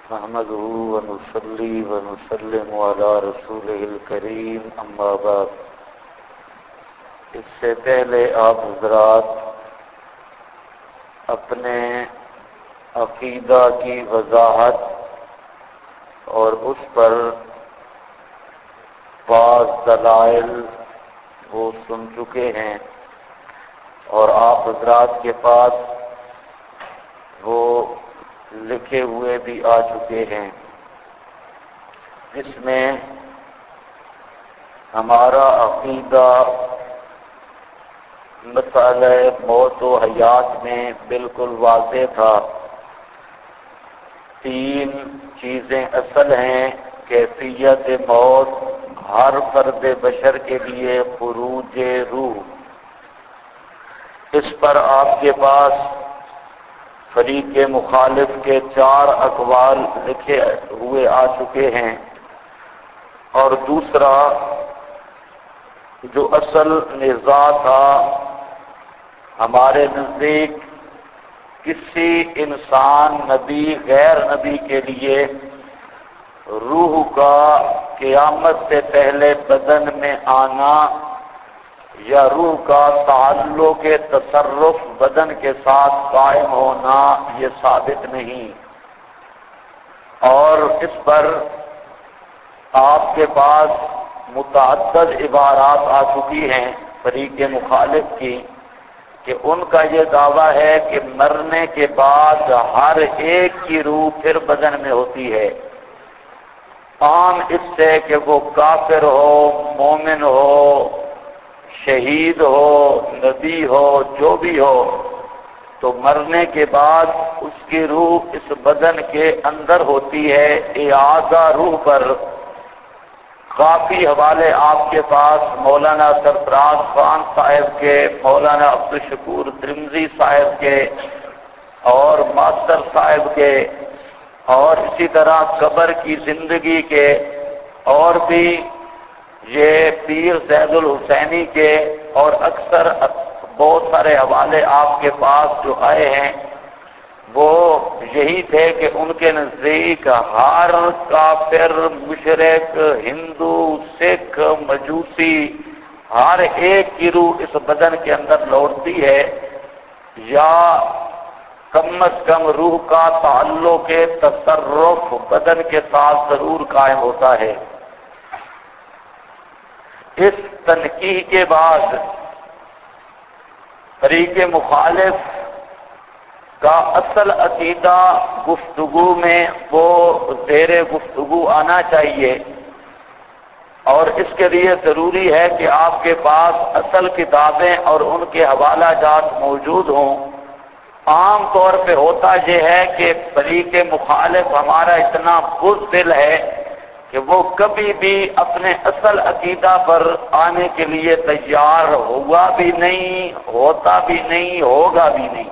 نحمده ونصلي ونسلم على رسوله الكريم اما بعد۔ اس سے پہلے آپ حضرات اپنے عقیدہ کی وضاحت اور اس پر بعض دلائل وہ سن چکے ہیں، اور آپ حضرات کے پاس وہ لکھے ہوئے بھی آ چکے ہیں، جس میں ہمارا عقیدہ مسئلہ موت و حیات میں بالکل واضح تھا۔ تین چیزیں اصل ہیں: کیفیت موت، ہر فرد بشر کے لیے خروج روح۔ اس پر آپ کے پاس فریق مخالف کے 4 اقوال لکھے ہوئے آ چکے ہیں، اور دوسرا جو اصل نزاع تھا ہمارے نزدیک، کسی انسان نبی غیر نبی کے لیے روح کا قیامت سے پہلے بدن میں آنا یا روح کا تعلق تصرف بدن کے ساتھ قائم ہونا یہ ثابت نہیں، اور اس پر آپ کے پاس متعدد عبارات آ چکی ہیں فریق مخالف کی، کہ ان کا یہ دعویٰ ہے کہ مرنے کے بعد ہر ایک کی روح پھر بدن میں ہوتی ہے، عام اس سے کہ وہ کافر ہو، مومن ہو، شہید ہو، نبی ہو، جو بھی ہو، تو مرنے کے بعد اس کی روح اس بدن کے اندر ہوتی ہے۔ اعادہ روح پر کافی حوالے آپ کے پاس مولانا سرفراز خان صاحب کے، مولانا عبدالشکور ترمذی صاحب کے اور ماسٹر صاحب کے، اور اسی طرح قبر کی زندگی کے، اور بھی یہ پیر زید الحسینی کے، اور اکثر بہت سارے حوالے آپ کے پاس جو آئے ہیں وہ یہی تھے کہ ان کے نزدیک ہر کافر، مشرک، ہندو، سکھ، مجوسی، ہر ایک کی روح اس بدن کے اندر لوٹتی ہے، یا کم از کم روح کا تعلق تصرف بدن کے ساتھ ضرور قائم ہوتا ہے۔ اس تنقیح کے بعد فریق مخالف کا اصل عقیدہ گفتگو میں وہ زیر گفتگو آنا چاہیے، اور اس کے لیے ضروری ہے کہ آپ کے پاس اصل کتابیں اور ان کے حوالہ جات موجود ہوں۔ عام طور پہ ہوتا یہ ہے کہ فریق مخالف ہمارا اتنا بزدل ہے کہ وہ کبھی بھی اپنے اصل عقیدہ پر آنے کے لیے تیار ہوا بھی نہیں، ہوتا بھی نہیں، ہوگا بھی نہیں۔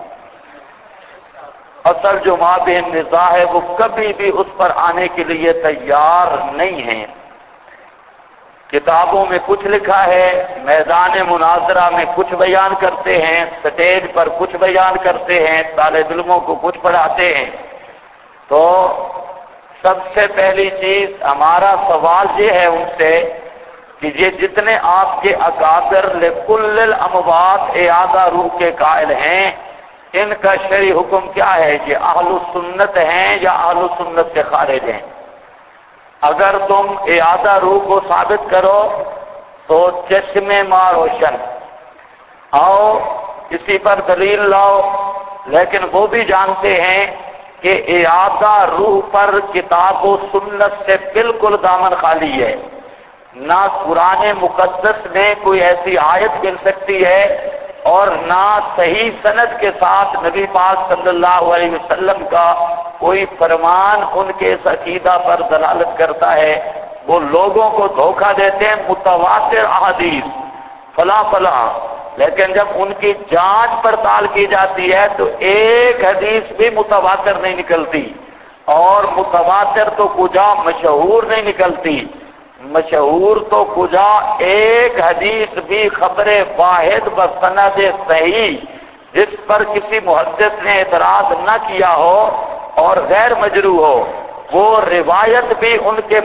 اصل جو مابین نزاع ہے وہ کبھی بھی اس پر آنے کے لیے تیار نہیں ہیں۔ کتابوں میں کچھ لکھا ہے، میدان مناظرہ میں کچھ بیان کرتے ہیں، سٹیج پر کچھ بیان کرتے ہیں، طالب علموں کو کچھ پڑھاتے ہیں۔ تو سب سے پہلی چیز ہمارا سوال یہ ہے ان سے کہ یہ جتنے آپ کے اکابر لکل الاموات اعادہ روح کے قائل ہیں، ان کا شرعی حکم کیا ہے؟ یہ اہل سنت ہیں یا اہل سنت سے خارج ہیں؟ اگر تم اعادہ روح کو ثابت کرو تو چشمے ماں روشن آؤ، اسی پر دلیل لاؤ، لیکن وہ بھی جانتے ہیں کہ اعادہ روح پر کتاب و سنت سے بالکل دامن خالی ہے، نہ قرآن مقدس میں کوئی ایسی آیت مل سکتی ہے، اور نہ صحیح سند کے ساتھ نبی پاک صلی اللہ علیہ وسلم کا کوئی فرمان ان کے اس عقیدہ پر دلالت کرتا ہے۔ وہ لوگوں کو دھوکہ دیتے ہیں متواتر احادیث فلاں فلاں، لیکن جب ان کی جانچ پڑتال کی جاتی ہے تو ایک حدیث بھی متواتر نہیں نکلتی، اور متواتر تو کجا مشہور نہیں نکلتی، مشہور تو کجا ایک حدیث بھی خبر واحد بسند صحیح جس پر کسی محدث نے اعتراض نہ کیا ہو اور غیر مجروح ہو، وہ روایت بھی ان کے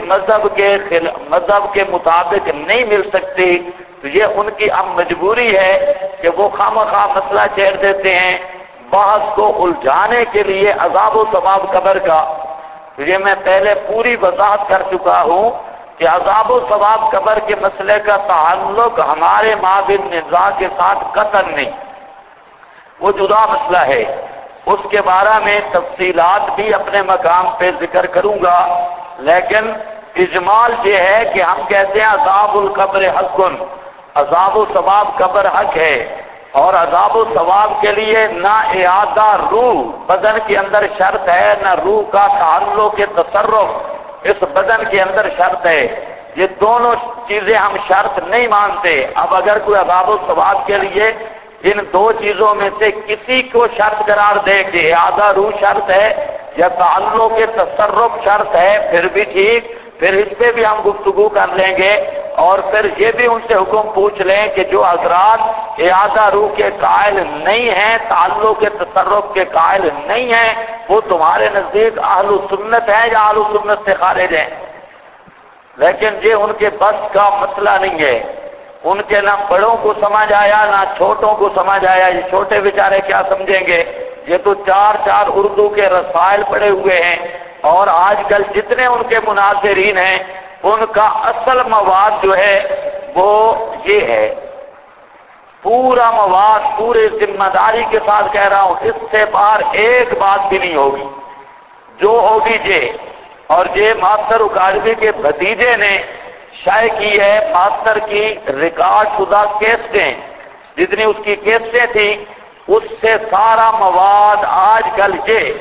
مذہب کے مطابق نہیں مل سکتی، تو یہ ان کی اب مجبوری ہے کہ وہ خواہ مسئلہ چھیڑ دیتے ہیں بحث کو الجھانے کے لیے عذاب و ثواب قبر کا۔ تو یہ میں پہلے پوری وضاحت کر چکا ہوں کہ عذاب و ثواب قبر کے مسئلے کا تعلق ہمارے مابین نزاع کے ساتھ قطعاً نہیں، وہ جدا مسئلہ ہے، اس کے بارے میں تفصیلات بھی اپنے مقام پہ ذکر کروں گا، لیکن اجمال یہ ہے کہ ہم کہتے ہیں عذاب القبر حق، عذاب و ثواب قبر حق ہے، اور عذاب و ثواب کے لیے نہ اعادہ روح بدن کے اندر شرط ہے، نہ روح کا تعلق کے تصرف اس بدن کے اندر شرط ہے، یہ دونوں چیزیں ہم شرط نہیں مانتے۔ اب اگر کوئی عذاب و ثواب کے لیے ان دو چیزوں میں سے کسی کو شرط قرار دے کہ اعادہ روح شرط ہے یا تعلق کے تصرف شرط ہے، پھر بھی ٹھیک، پھر اس پہ بھی ہم گفتگو کر لیں گے، اور پھر یہ بھی ان سے حکم پوچھ لیں کہ جو حضرات اعادہ روح کے قائل نہیں ہیں، تعلق کے تصرف کے قائل نہیں ہیں، وہ تمہارے نزدیک اہل سنت ہیں یا اہل سنت سے خارج ہیں؟ لیکن یہ ان کے بس کا مسئلہ نہیں ہے، ان کے نہ بڑوں کو سمجھ آیا نہ چھوٹوں کو سمجھ آیا، یہ چھوٹے بیچارے کیا سمجھیں گے؟ یہ تو چار اردو کے رسائل پڑے ہوئے ہیں، اور آج کل جتنے ان کے مناظرین ہیں ان کا اصل مواد جو ہے وہ یہ ہے، پورا مواد پورے ذمہ داری کے ساتھ کہہ رہا ہوں، اس سے باہر ایک بات بھی نہیں ہوگی، جو ہوگی یہ، اور یہ ماسٹر اکاڑوی کے بھتیجے نے شائع کی ہے، ماسٹر کی ریکارڈ شدہ کیسٹیں، جتنی اس کی کیسٹیں تھیں اس سے سارا مواد آج کل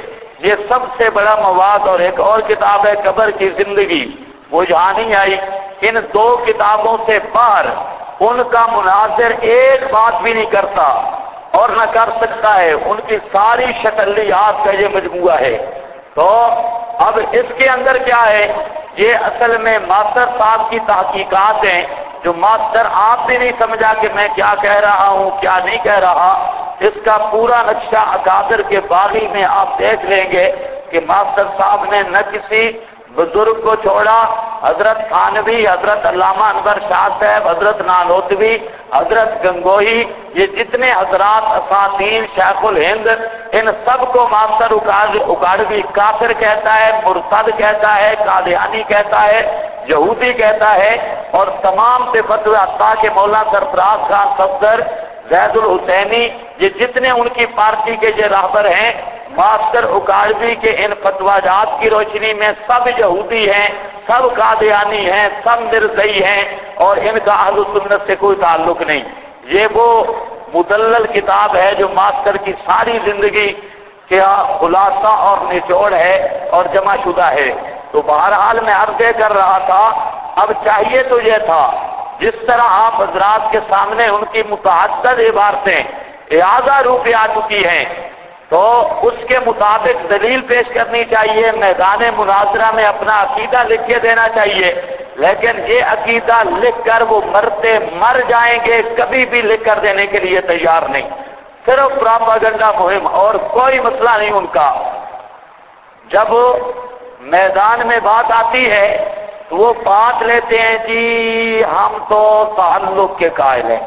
یہ سب سے بڑا مواد، اور ایک اور کتاب ہے قبر کی زندگی، وہ یہاں نہیں آئی، ان دو کتابوں سے باہر ان کا مناظر ایک بات بھی نہیں کرتا اور نہ کر سکتا ہے، ان کی ساری شکلیات کا یہ مجموعہ ہے۔ تو اب اس کے اندر کیا ہے، یہ اصل میں ماسٹر صاحب کی تحقیقات ہیں، جو ماسٹر آپ بھی نہیں سمجھا کہ میں کیا کہہ رہا ہوں کیا نہیں کہہ رہا، اس کا پورا نقشہ اکابر کے باغی میں آپ دیکھ لیں گے کہ ماسٹر صاحب نے نہ کسی بزرگ کو چھوڑا، حضرت تھانوی، حضرت علامہ انور شاہ صاحب، حضرت نانوتوی، حضرت گنگوہی، یہ جتنے حضرات اساتین شیخ الہند، ان سب کو ماسٹر اکاڑوی کافر کہتا ہے، مرتد کہتا ہے، قادیانی کہتا ہے، یہودی کہتا ہے، اور تمام سے فتوی عطا کے مولانا سرفراز خان صفدر، زید الحسینی، یہ جتنے ان کی پارٹی کے یہ راہبر ہیں، ماسٹر اکاڑوی کے ان فتواجات کی روشنی میں سب یہودی ہیں، سب قادیانی ہیں، سب مرزئی ہیں، اور ان کا اہل سنت سے کوئی تعلق نہیں۔ یہ وہ مدلل کتاب ہے جو ماسٹر کی ساری زندگی کا خلاصہ اور نچوڑ ہے اور جمع شدہ ہے۔ تو بہرحال میں عرض کر رہا تھا، اب چاہیے تو یہ تھا جس طرح آپ حضرات کے سامنے ان کی متعدد عبارتیں اعادہ روح پہ آ چکی ہیں، تو اس کے مطابق دلیل پیش کرنی چاہیے، میدان مناظرہ میں اپنا عقیدہ لکھ کے دینا چاہیے، لیکن یہ عقیدہ لکھ کر وہ مرتے مر جائیں گے، کبھی بھی لکھ کر دینے کے لیے تیار نہیں، صرف پراپاگنڈا مہم اور کوئی مسئلہ نہیں ان کا۔ جب میدان میں بات آتی ہے تو وہ بات لیتے ہیں جی ہم تو تعلق کے قائل ہیں،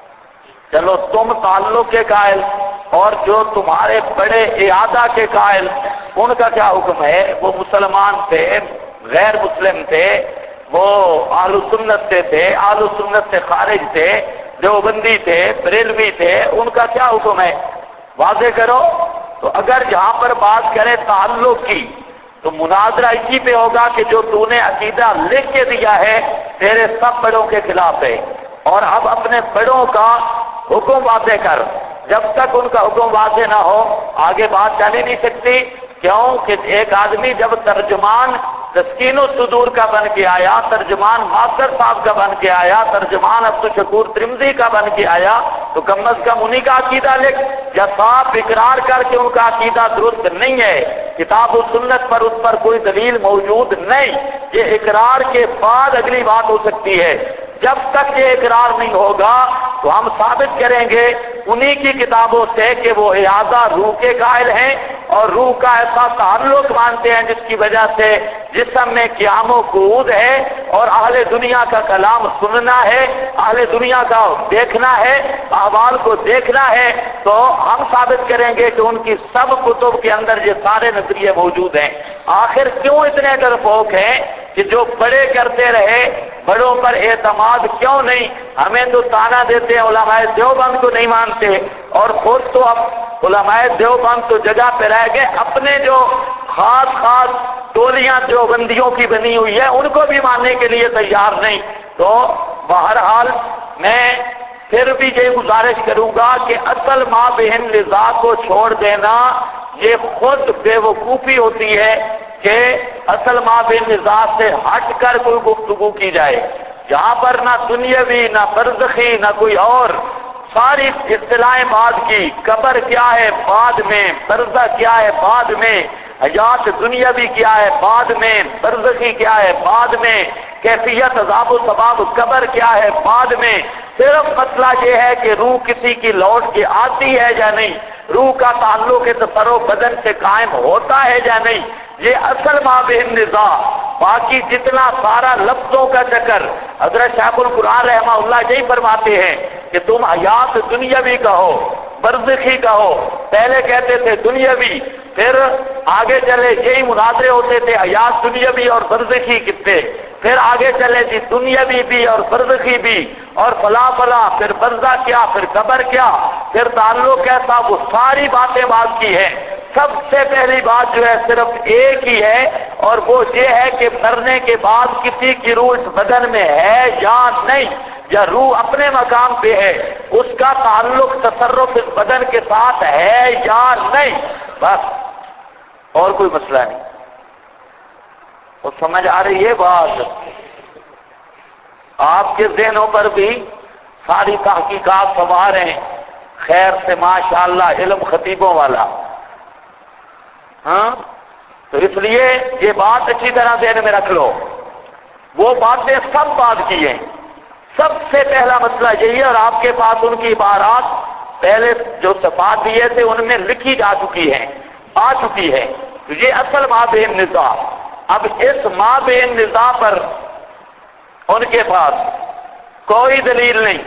چلو تم تعلق کے قائل، اور جو تمہارے بڑے اعادہ کے قائل ان کا کیا حکم ہے؟ وہ مسلمان تھے، غیر مسلم تھے، وہ اہل سنت سے تھے، اہل سنت سے خارج تھے، دیوبندی تھے، بریلوی تھے، ان کا کیا حکم ہے؟ واضح کرو۔ تو اگر جہاں پر بات کرے تعلق کی تو مناظرہ اسی پہ ہوگا کہ جو تو نے عقیدہ لکھ کے دیا ہے تیرے سب بڑوں کے خلاف ہے، اور اب اپنے بڑوں کا حکم واضح کر، جب تک ان کا حکم واضح نہ ہو آگے بات چل ہی نہیں سکتی۔ کیوں کہ ایک آدمی جب ترجمان تسکین الصدور کا بن کے آیا، ترجمان ماسٹر صاحب کا بن کے آیا، ترجمان عبدالشکور ترمذی کا بن کے آیا، تو کم از کم انہی کا عقیدہ لکھ، یا صاف اقرار کر کے ان کا عقیدہ درست نہیں ہے، کتاب و سنت پر اس پر کوئی دلیل موجود نہیں، یہ اقرار کے بعد اگلی بات ہو سکتی ہے۔ جب تک یہ اقرار نہیں ہوگا تو ہم ثابت کریں گے انہی کی کتابوں سے کہ وہ اعادہ روح کے قائل ہیں اور روح کا ایسا تعلق مانتے ہیں جس کی وجہ سے جسم میں قیام و قعود ہے اور اہل دنیا کا کلام سننا ہے، اہل دنیا کا دیکھنا ہے، احوال کو دیکھنا ہے، تو ہم ثابت کریں گے کہ ان کی سب کتب کے اندر یہ سارے نظریے موجود ہیں۔ آخر کیوں اتنے ڈرپوک ہیں کہ جو بڑے کرتے رہے، بڑوں پر اعتماد کیوں نہیں؟ ہمیں تو تانا دیتے ہیں علماء دیوبند کو نہیں مانتے، اور خود تو اب علماء دیوبند تو جگہ پہ رہ گئے، اپنے جو خاص ٹولیاں دیوبندیوں کی بنی ہوئی ہے ان کو بھی ماننے کے لیے تیار نہیں۔ تو بہرحال میں پھر بھی یہ گزارش کروں گا کہ اصل ماں بہن نزاع کو چھوڑ دینا یہ خود بے وقوفی ہوتی ہے کہ اصل ماں بہن نزاع سے ہٹ کر کوئی گفتگو کی جائے، جہاں پر نہ دنیاوی نہ برزخی نہ کوئی اور، ساری اصطلاحیں بعد کی، قبر کیا ہے بعد میں، برزخ کیا ہے بعد میں، حیات دنیاوی کیا ہے بعد میں، برزخی کیا ہے بعد میں، کیفیت عذاب و ثواب قبر کیا ہے بعد میں، صرف مسئلہ یہ ہے کہ روح کسی کی لوٹ کے آتی ہے یا نہیں، روح کا تعلق تصرف بدن سے قائم ہوتا ہے یا نہیں، یہ اصل ماں بہن نزاع۔ باقی جتنا سارا لفظوں کا چکر، حضرت شیخ القرآن رحمہ اللہ یہی فرماتے ہیں کہ تم حیات دنیاوی کہو، برزخی کہو، پہلے کہتے تھے دنیاوی، پھر آگے چلے یہی مناظرے ہوتے تھے حیات دنیاوی اور برزخی کتنے، پھر آگے چلے جی دنیاوی بھی اور برزخی بھی اور فلا فلا، پھر برزخ کیا، پھر قبر کیا، پھر تعلق کیسا، وہ ساری باتیں بات کی ہیں۔ سب سے پہلی بات جو ہے صرف ایک ہی ہے، اور وہ یہ ہے کہ مرنے کے بعد کسی کی روح اس بدن میں ہے یا نہیں، یا روح اپنے مقام پہ ہے، اس کا تعلق تصرف اس بدن کے ساتھ ہے یا نہیں، بس اور کوئی مسئلہ نہیں۔ وہ سمجھ آ رہی ہے بات؟ آپ کے ذہنوں پر بھی ساری تحقیقات سوار ہیں، خیر سے ماشاءاللہ علم خطیبوں والا، ہاں، تو اس لیے یہ بات اچھی طرح ذہن میں رکھ لو، وہ باتیں سب بات کی ہیں۔ سب سے پہلا مسئلہ یہی ہے، اور آپ کے پاس ان کی عبارات پہلے جو صفات دیے تھے ان میں لکھی جا چکی ہیں، آ چکی ہے، تو یہ اصل ماں بہن نزاع۔ اب اس ماں بہن نزاع پر ان کے پاس کوئی دلیل نہیں،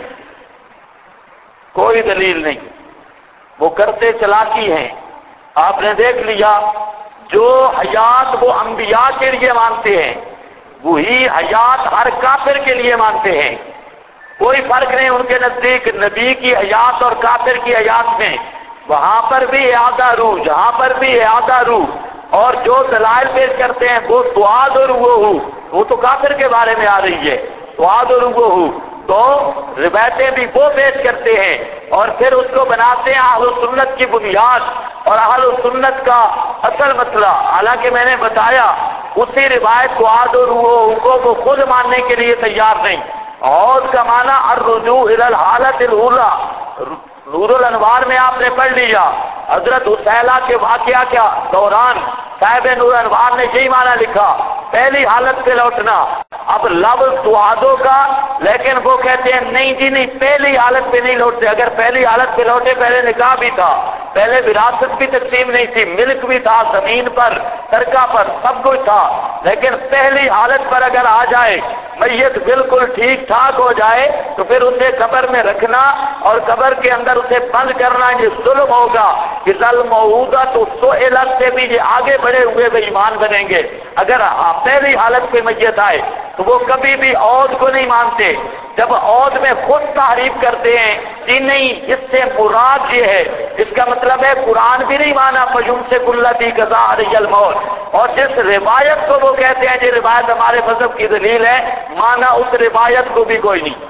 کوئی دلیل نہیں، وہ کرتے چلاکی ہیں۔ آپ نے دیکھ لیا جو حیات وہ انبیاء کے لیے مانتے ہیں وہی حیات ہر کافر کے لیے مانتے ہیں، کوئی فرق نہیں ان کے نزدیک نبی کی حیات اور کافر کی حیات میں، وہاں پر بھی اعادہ روح، جہاں پر بھی اعادہ روح، اور جو دلائل پیش کرتے ہیں وہ توعد اور وہ تو کافر کے بارے میں آ رہی ہے، توعد اور تو روایتیں بھی وہ پیش کرتے ہیں اور پھر اس کو بناتے ہیں اہل سنت کی بنیاد اور اہل سنت کا اصل مسئلہ۔ حالانکہ میں نے بتایا اسی روایت توعد اور کو وہ خود ماننے کے لیے تیار نہیں۔ اور کا معنی الرجوع الی الحالۃ الاولی، نور الانوار میں آپ نے پڑھ لیا حضرت حسیلہ کے واقعہ کے دوران صاحب نور الانوار نے یہی معنی لکھا، پہلی حالت پہ لوٹنا۔ اب لفظ توعدوں کا، لیکن وہ کہتے ہیں نہیں جی نہیں، پہلی حالت پہ نہیں لوٹتے، اگر پہلی حالت پہ لوٹے پہلے نکاح بھی تھا، پہلے وراثت بھی تقسیم نہیں تھی، ملک بھی تھا، زمین پر ترکہ پر سب کچھ تھا، لیکن پہلی حالت پر اگر آ جائے میت بالکل ٹھیک ٹھاک ہو جائے تو پھر اسے قبر میں رکھنا اور قبر کے اندر اسے بند کرنا یہ ظلم ہوگا۔ کہ ظلم ہوگا تو سئلت سے بھی یہ آگے بڑھے ہوئے بے ایمان بنیں گے۔ اگر پہلی حالت پہ میت آئے تو وہ کبھی بھی عود کو نہیں مانتے، جب عود میں خود تعریف کرتے ہیں کہ نہیں اس سے مراد یہ ہے، اس کا مطلب ہے قرآن بھی نہیں مانا فجم سے کلتی قضا علی الموت، اور جس روایت کو وہ کہتے ہیں یہ روایت ہمارے مذہب کی دلیل ہے، مانا اس روایت کو بھی کوئی نہیں۔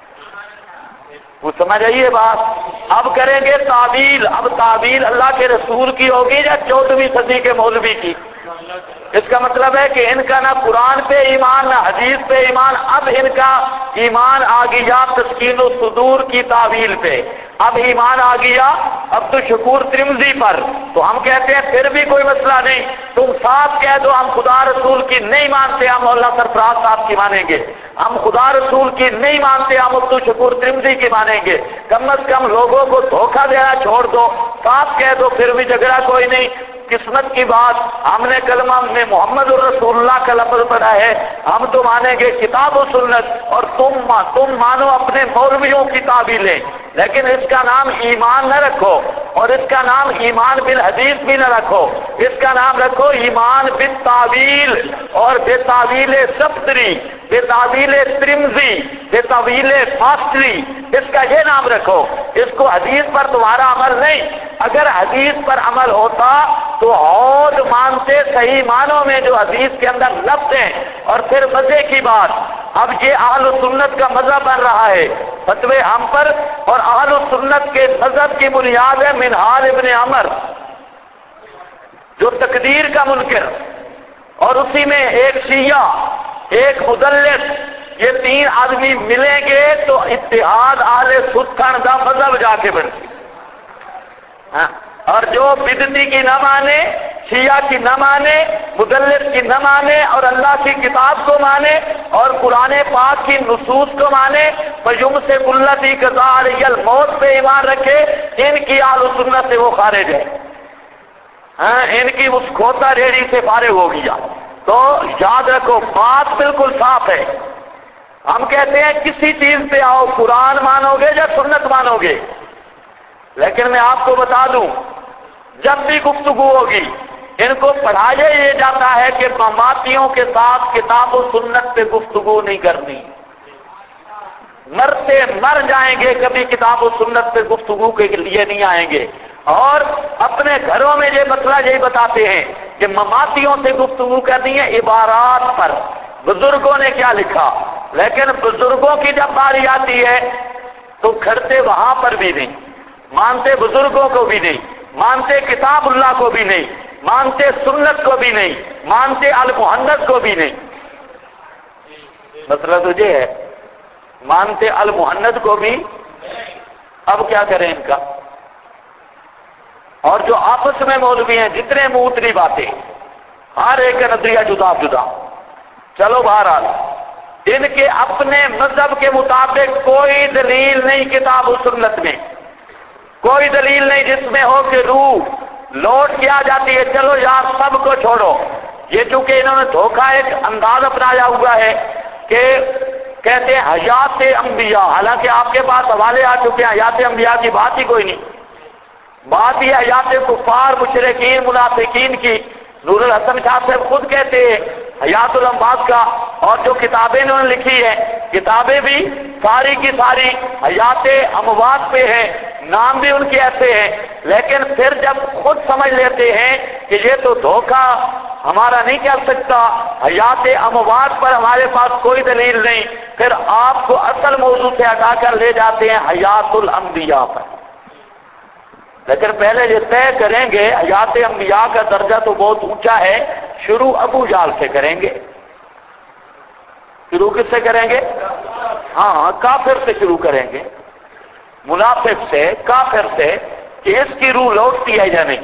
وہ سمجھ آئیے بات؟ اب کریں گے تعویل، اب تعویل اللہ کے رسول کی ہوگی یا 14ویں صدی کے مولوی کی؟ اس کا مطلب ہے کہ ان کا نہ قرآن پہ ایمان نہ حدیث پہ ایمان، اب ان کا ایمان آ گیا تسکین الصدور کی تعویل پہ، اب ایمان آ گیا عبد الشکور ترمذی پر، تو ہم کہتے ہیں پھر بھی کوئی مسئلہ نہیں، تم صاف کہہ دو ہم خدا رسول کی نہیں مانتے، ہم مولانا سرفراز صاحب کی مانیں گے، ہم خدا رسول کی نہیں مانتے، ہم عبد الشکور ترمذی کی مانیں گے، کم از کم لوگوں کو دھوکہ دینا چھوڑ دو، صاف کہہ دو پھر بھی جھگڑا کوئی نہیں، قسمت کی بات، ہم نے کلمہ میں محمد الرسول اللہ کا لفظ پڑھا ہے، ہم تو مانیں گے کتاب و سنت، اور تم مانو اپنے مولویوں کی تعبیریں، لیکن اس کا نام ایمان نہ رکھو، اور اس کا نام ایمان بالحدیث بھی نہ رکھو، اس کا نام رکھو ایمان بالتاویل، اور بے تعویل سفتری، بے تعویل ترمذی، بے تعویل فاسری، اس کا یہ نام رکھو، اس کو حدیث پر تمہارا عمل نہیں۔ اگر حدیث پر عمل ہوتا تو عود مانتے صحیح معنوں میں جو حدیث کے اندر لفظ ہیں، اور پھر مزے کی بات، اب یہ اہل سنت کا مذہب بن رہا ہے فتوے ہم پر، اور اہل سنت کے مذہب کی بنیاد ہے منہال ابن عمر جو تقدیر کا منکر، اور اسی میں ایک شیعہ، ایک مدلس، یہ تین آدمی ملیں گے تو اتحاد اہل ستھن دا مذہب جا کے بنتی، اور جو بدعتی کی نہ مانے، شیعہ کی نہ مانے، مدلس کی نہ مانے، اور اللہ کی کتاب کو مانے اور قرآن پاک کی نصوص کو مانے، فیمسک الذی قضی علیہ الموت پہ ایمان رکھے، ان کی اہل سنت سے وہ خارج ہے، ان کی اس کھوتا ریڑھی سے فارغ ہو گیا۔ تو یاد رکھو بات بالکل صاف ہے، ہم کہتے ہیں کسی چیز پہ آؤ، قرآن مانو گے یا سنت مانو گے، لیکن میں آپ کو بتا دوں جب بھی گفتگو ہوگی ان کو پڑھایا یہ جاتا ہے کہ مماتیوں کے ساتھ کتاب و سنت پہ گفتگو نہیں کرنی، مرتے مر جائیں گے کبھی کتاب و سنت پہ گفتگو کے لیے نہیں آئیں گے، اور اپنے گھروں میں یہ مسئلہ یہی بتاتے ہیں کہ مماتیوں سے گفتگو کرنی ہے عبارات پر، بزرگوں نے کیا لکھا، لیکن بزرگوں کی جب باری آتی ہے تو کھڑتے وہاں پر بھی نہیں، مانتے بزرگوں کو بھی نہیں، مانتے کتاب اللہ کو بھی نہیں، مانتے سنت کو بھی نہیں، مانتے المحنت کو بھی نہیں۔ مسئلہ تو یہ ہے مانتے المحنت کو بھی، اب کیا کریں ان کا؟ اور جو آپس میں مولوی ہیں جتنے موتری باتیں، ہر ایک کا نظریہ جدا جدا، چلو بہرحال ان کے اپنے مذہب کے مطابق کوئی دلیل نہیں کتاب و سنت میں، کوئی دلیل نہیں جس میں ہو کہ روح لوٹ کے آ جاتی ہے، چلو یار سب کو چھوڑو۔ یہ چونکہ انہوں نے دھوکہ ایک انداز اپنایا ہوا ہے کہ کہتے ہیں حیات انبیاء، حالانکہ آپ کے پاس حوالے آ چکے ہیں، حیات انبیاء کی بات ہی کوئی نہیں، بات یہ حیات کفار مشرکین منافقین کی۔ نور الحسن شاہ صاحب خود کہتے ہیں حیات الاموات کا، اور جو کتابیں انہوں نے لکھی ہے کتابیں بھی ساری کی ساری حیات اموات پہ ہیں، نام بھی ان کے ایسے ہیں، لیکن پھر جب خود سمجھ لیتے ہیں کہ یہ تو دھوکہ ہمارا نہیں کر سکتا، حیات اموات پر ہمارے پاس کوئی دلیل نہیں، پھر آپ کو اصل موضوع سے ہٹا کر لے جاتے ہیں حیات الانبیاء پر۔ لیکن پہلے یہ طے کریں گے حیات انبیاء کا درجہ تو بہت اونچا ہے، شروع ابو جہل سے کریں گے۔ شروع کس سے کریں گے؟ ہاں کافر سے شروع کریں گے، منافق سے، کافر سے، کہ اس کی روح لوٹتی ہے یا نہیں،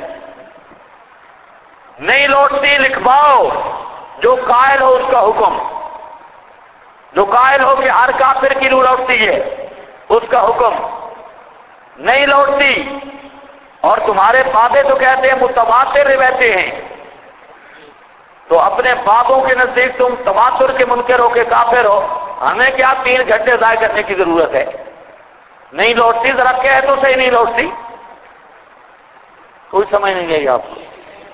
نہیں لوٹتی لکھواؤ، جو قائل ہو اس کا حکم، جو قائل ہو کہ ہر کافر کی روح لوٹتی ہے اس کا حکم، نہیں لوٹتی، اور تمہارے بابے تو کہتے ہیں متواتر روایتیں ہیں، تو اپنے بابوں کے نزدیک تم تواتر کے منکر ہو کے کافر ہو، ہمیں کیا 3 گھنٹے ضائع کرنے کی ضرورت ہے؟ نہیں لوٹتی، ذرا کہہ تو صحیح نہیں لوٹتی، کوئی سمجھ نہیں آئی آپ کو؟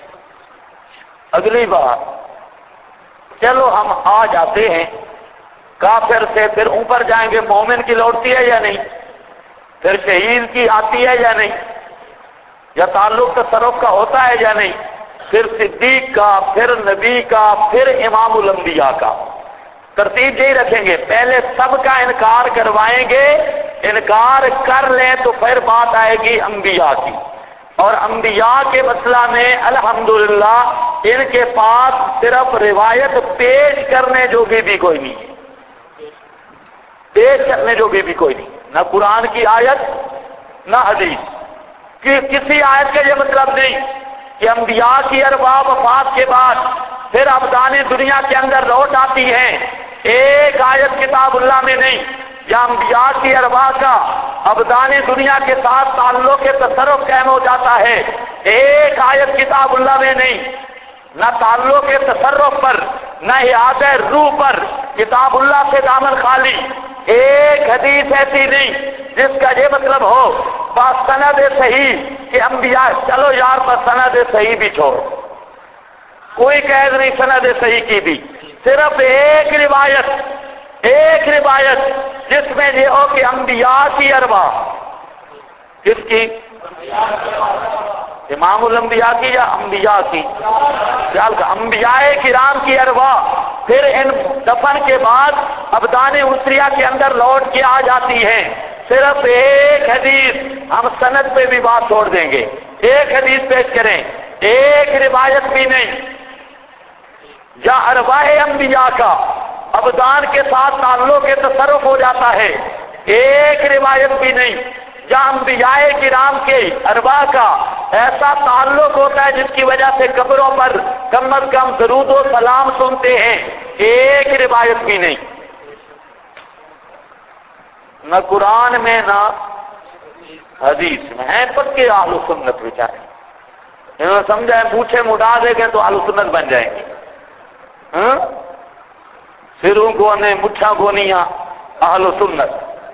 اگلی بار چلو ہم آ جاتے ہیں کافر سے، پھر اوپر جائیں گے مومن کی لوٹتی ہے یا نہیں، پھر شہید کی آتی ہے یا نہیں، یا تعلق تصرف کا ہوتا ہے یا نہیں، پھر صدیق کا، پھر نبی کا، پھر امام الانبیاء کا، ترتیب یہی رکھیں گے، پہلے سب کا انکار کروائیں گے، انکار کر لیں تو پھر بات آئے گی انبیاء کی، اور انبیاء کے مسئلہ میں الحمدللہ ان کے پاس صرف روایت پیش کرنے جو بھی کوئی نہیں ہے، پیش کرنے جو بھی کوئی نہیں، نہ قرآن کی آیت نہ حدیث کہ کسی آیت کا یہ مطلب نہیں کہ انبیاء کی ارواح وفات کے بعد پھر ابدان دنیا کے اندر لوٹ آتی ہیں، ایک آیت کتاب اللہ میں نہیں، یا انبیاء کی ارواح کا ابدان دنیا کے ساتھ تعلق کے تصرف قائم ہو جاتا ہے. ایک آیت کتاب اللہ میں نہیں، نہ تعلق کے تصرف پر، نہ اعادہ روح پر، کتاب اللہ سے دامن خالی. ایک حدیث ایسی نہیں جس کا یہ مطلب ہو بسند صحیح کہ انبیاء، چلو یار بس سند صحیح بھی چھوڑ، کوئی قید نہیں سند صحیح کی بھی، صرف ایک روایت جس میں یہ ہو کہ انبیاء کی ارواح، کس کی؟ امام الانبیاء کی یا انبیاء کی؟ خیال کا انبیاء کرام کی ارواح پھر ان دفن کے بعد ابدان انسریہ کے اندر لوٹ کے آ جاتی ہیں. صرف ایک حدیث، ہم سند پہ بھی بات چھوڑ دیں گے، ایک حدیث پیش کریں، ایک روایت بھی نہیں یا ارواح انبیاء کا ابدان کے ساتھ تعلق کے تصرف ہو جاتا ہے. ایک روایت بھی نہیں جہاں انبیاء کرام کے ارواح کا ایسا تعلق ہوتا ہے جس کی وجہ سے قبروں پر کم از کم درود و سلام سنتے ہیں. ایک روایت بھی نہیں، نہ قرآن میں نہ حدیث میں. ہیں پکے اہل سنت بیچارے، انہوں نے سمجھا ہے پوچھے مڈا دے گے تو اہل سنت بن جائیں گے. سروں کو نے مٹھا کو نہیں اہل سنت.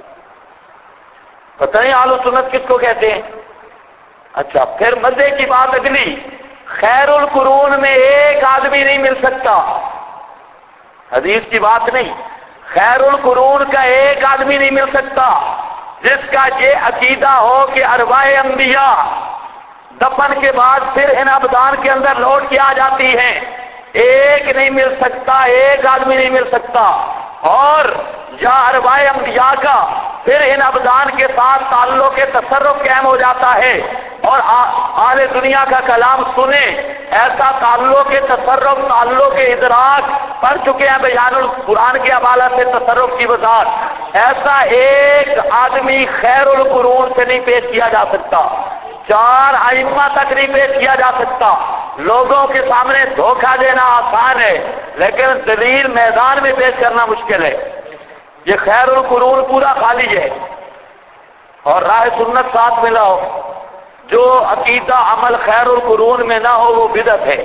پتہ نہیں اہل سنت کس کو کہتے ہیں. اچھا پھر مزے کی بات اگلی، خیر القرون میں ایک آدمی نہیں مل سکتا، حدیث کی بات نہیں، خیر القرون کا ایک آدمی نہیں مل سکتا جس کا یہ عقیدہ ہو کہ ارواح انبیاء دفن کے بعد پھر ان ابدان کے اندر لوٹ کے آ جاتی ہیں. ایک نہیں مل سکتا، ایک آدمی نہیں مل سکتا. اور یا ارواح انبیاء کا پھر ان ابدان کے ساتھ تعلق کے تصرف قائم ہو جاتا ہے اور اہل دنیا کا کلام سنیں. ایسا تعلق کے تصرف، تعلق کے ادراک پڑھ چکے ہیں بیان القرآن کے حوالے سے تصرف کی وضاحت. ایسا ایک آدمی خیر القرون سے نہیں پیش کیا جا سکتا، چار ائمہ تک نہیں پیش کیا جا سکتا. لوگوں کے سامنے دھوکہ دینا آسان ہے لیکن دلیل میدان میں پیش کرنا مشکل ہے. یہ خیر القرون پورا خالی ہے اور راہ سنت ساتھ ملا ہو. جو عقیدہ عمل خیر القرون میں نہ ہو وہ بدعت ہے.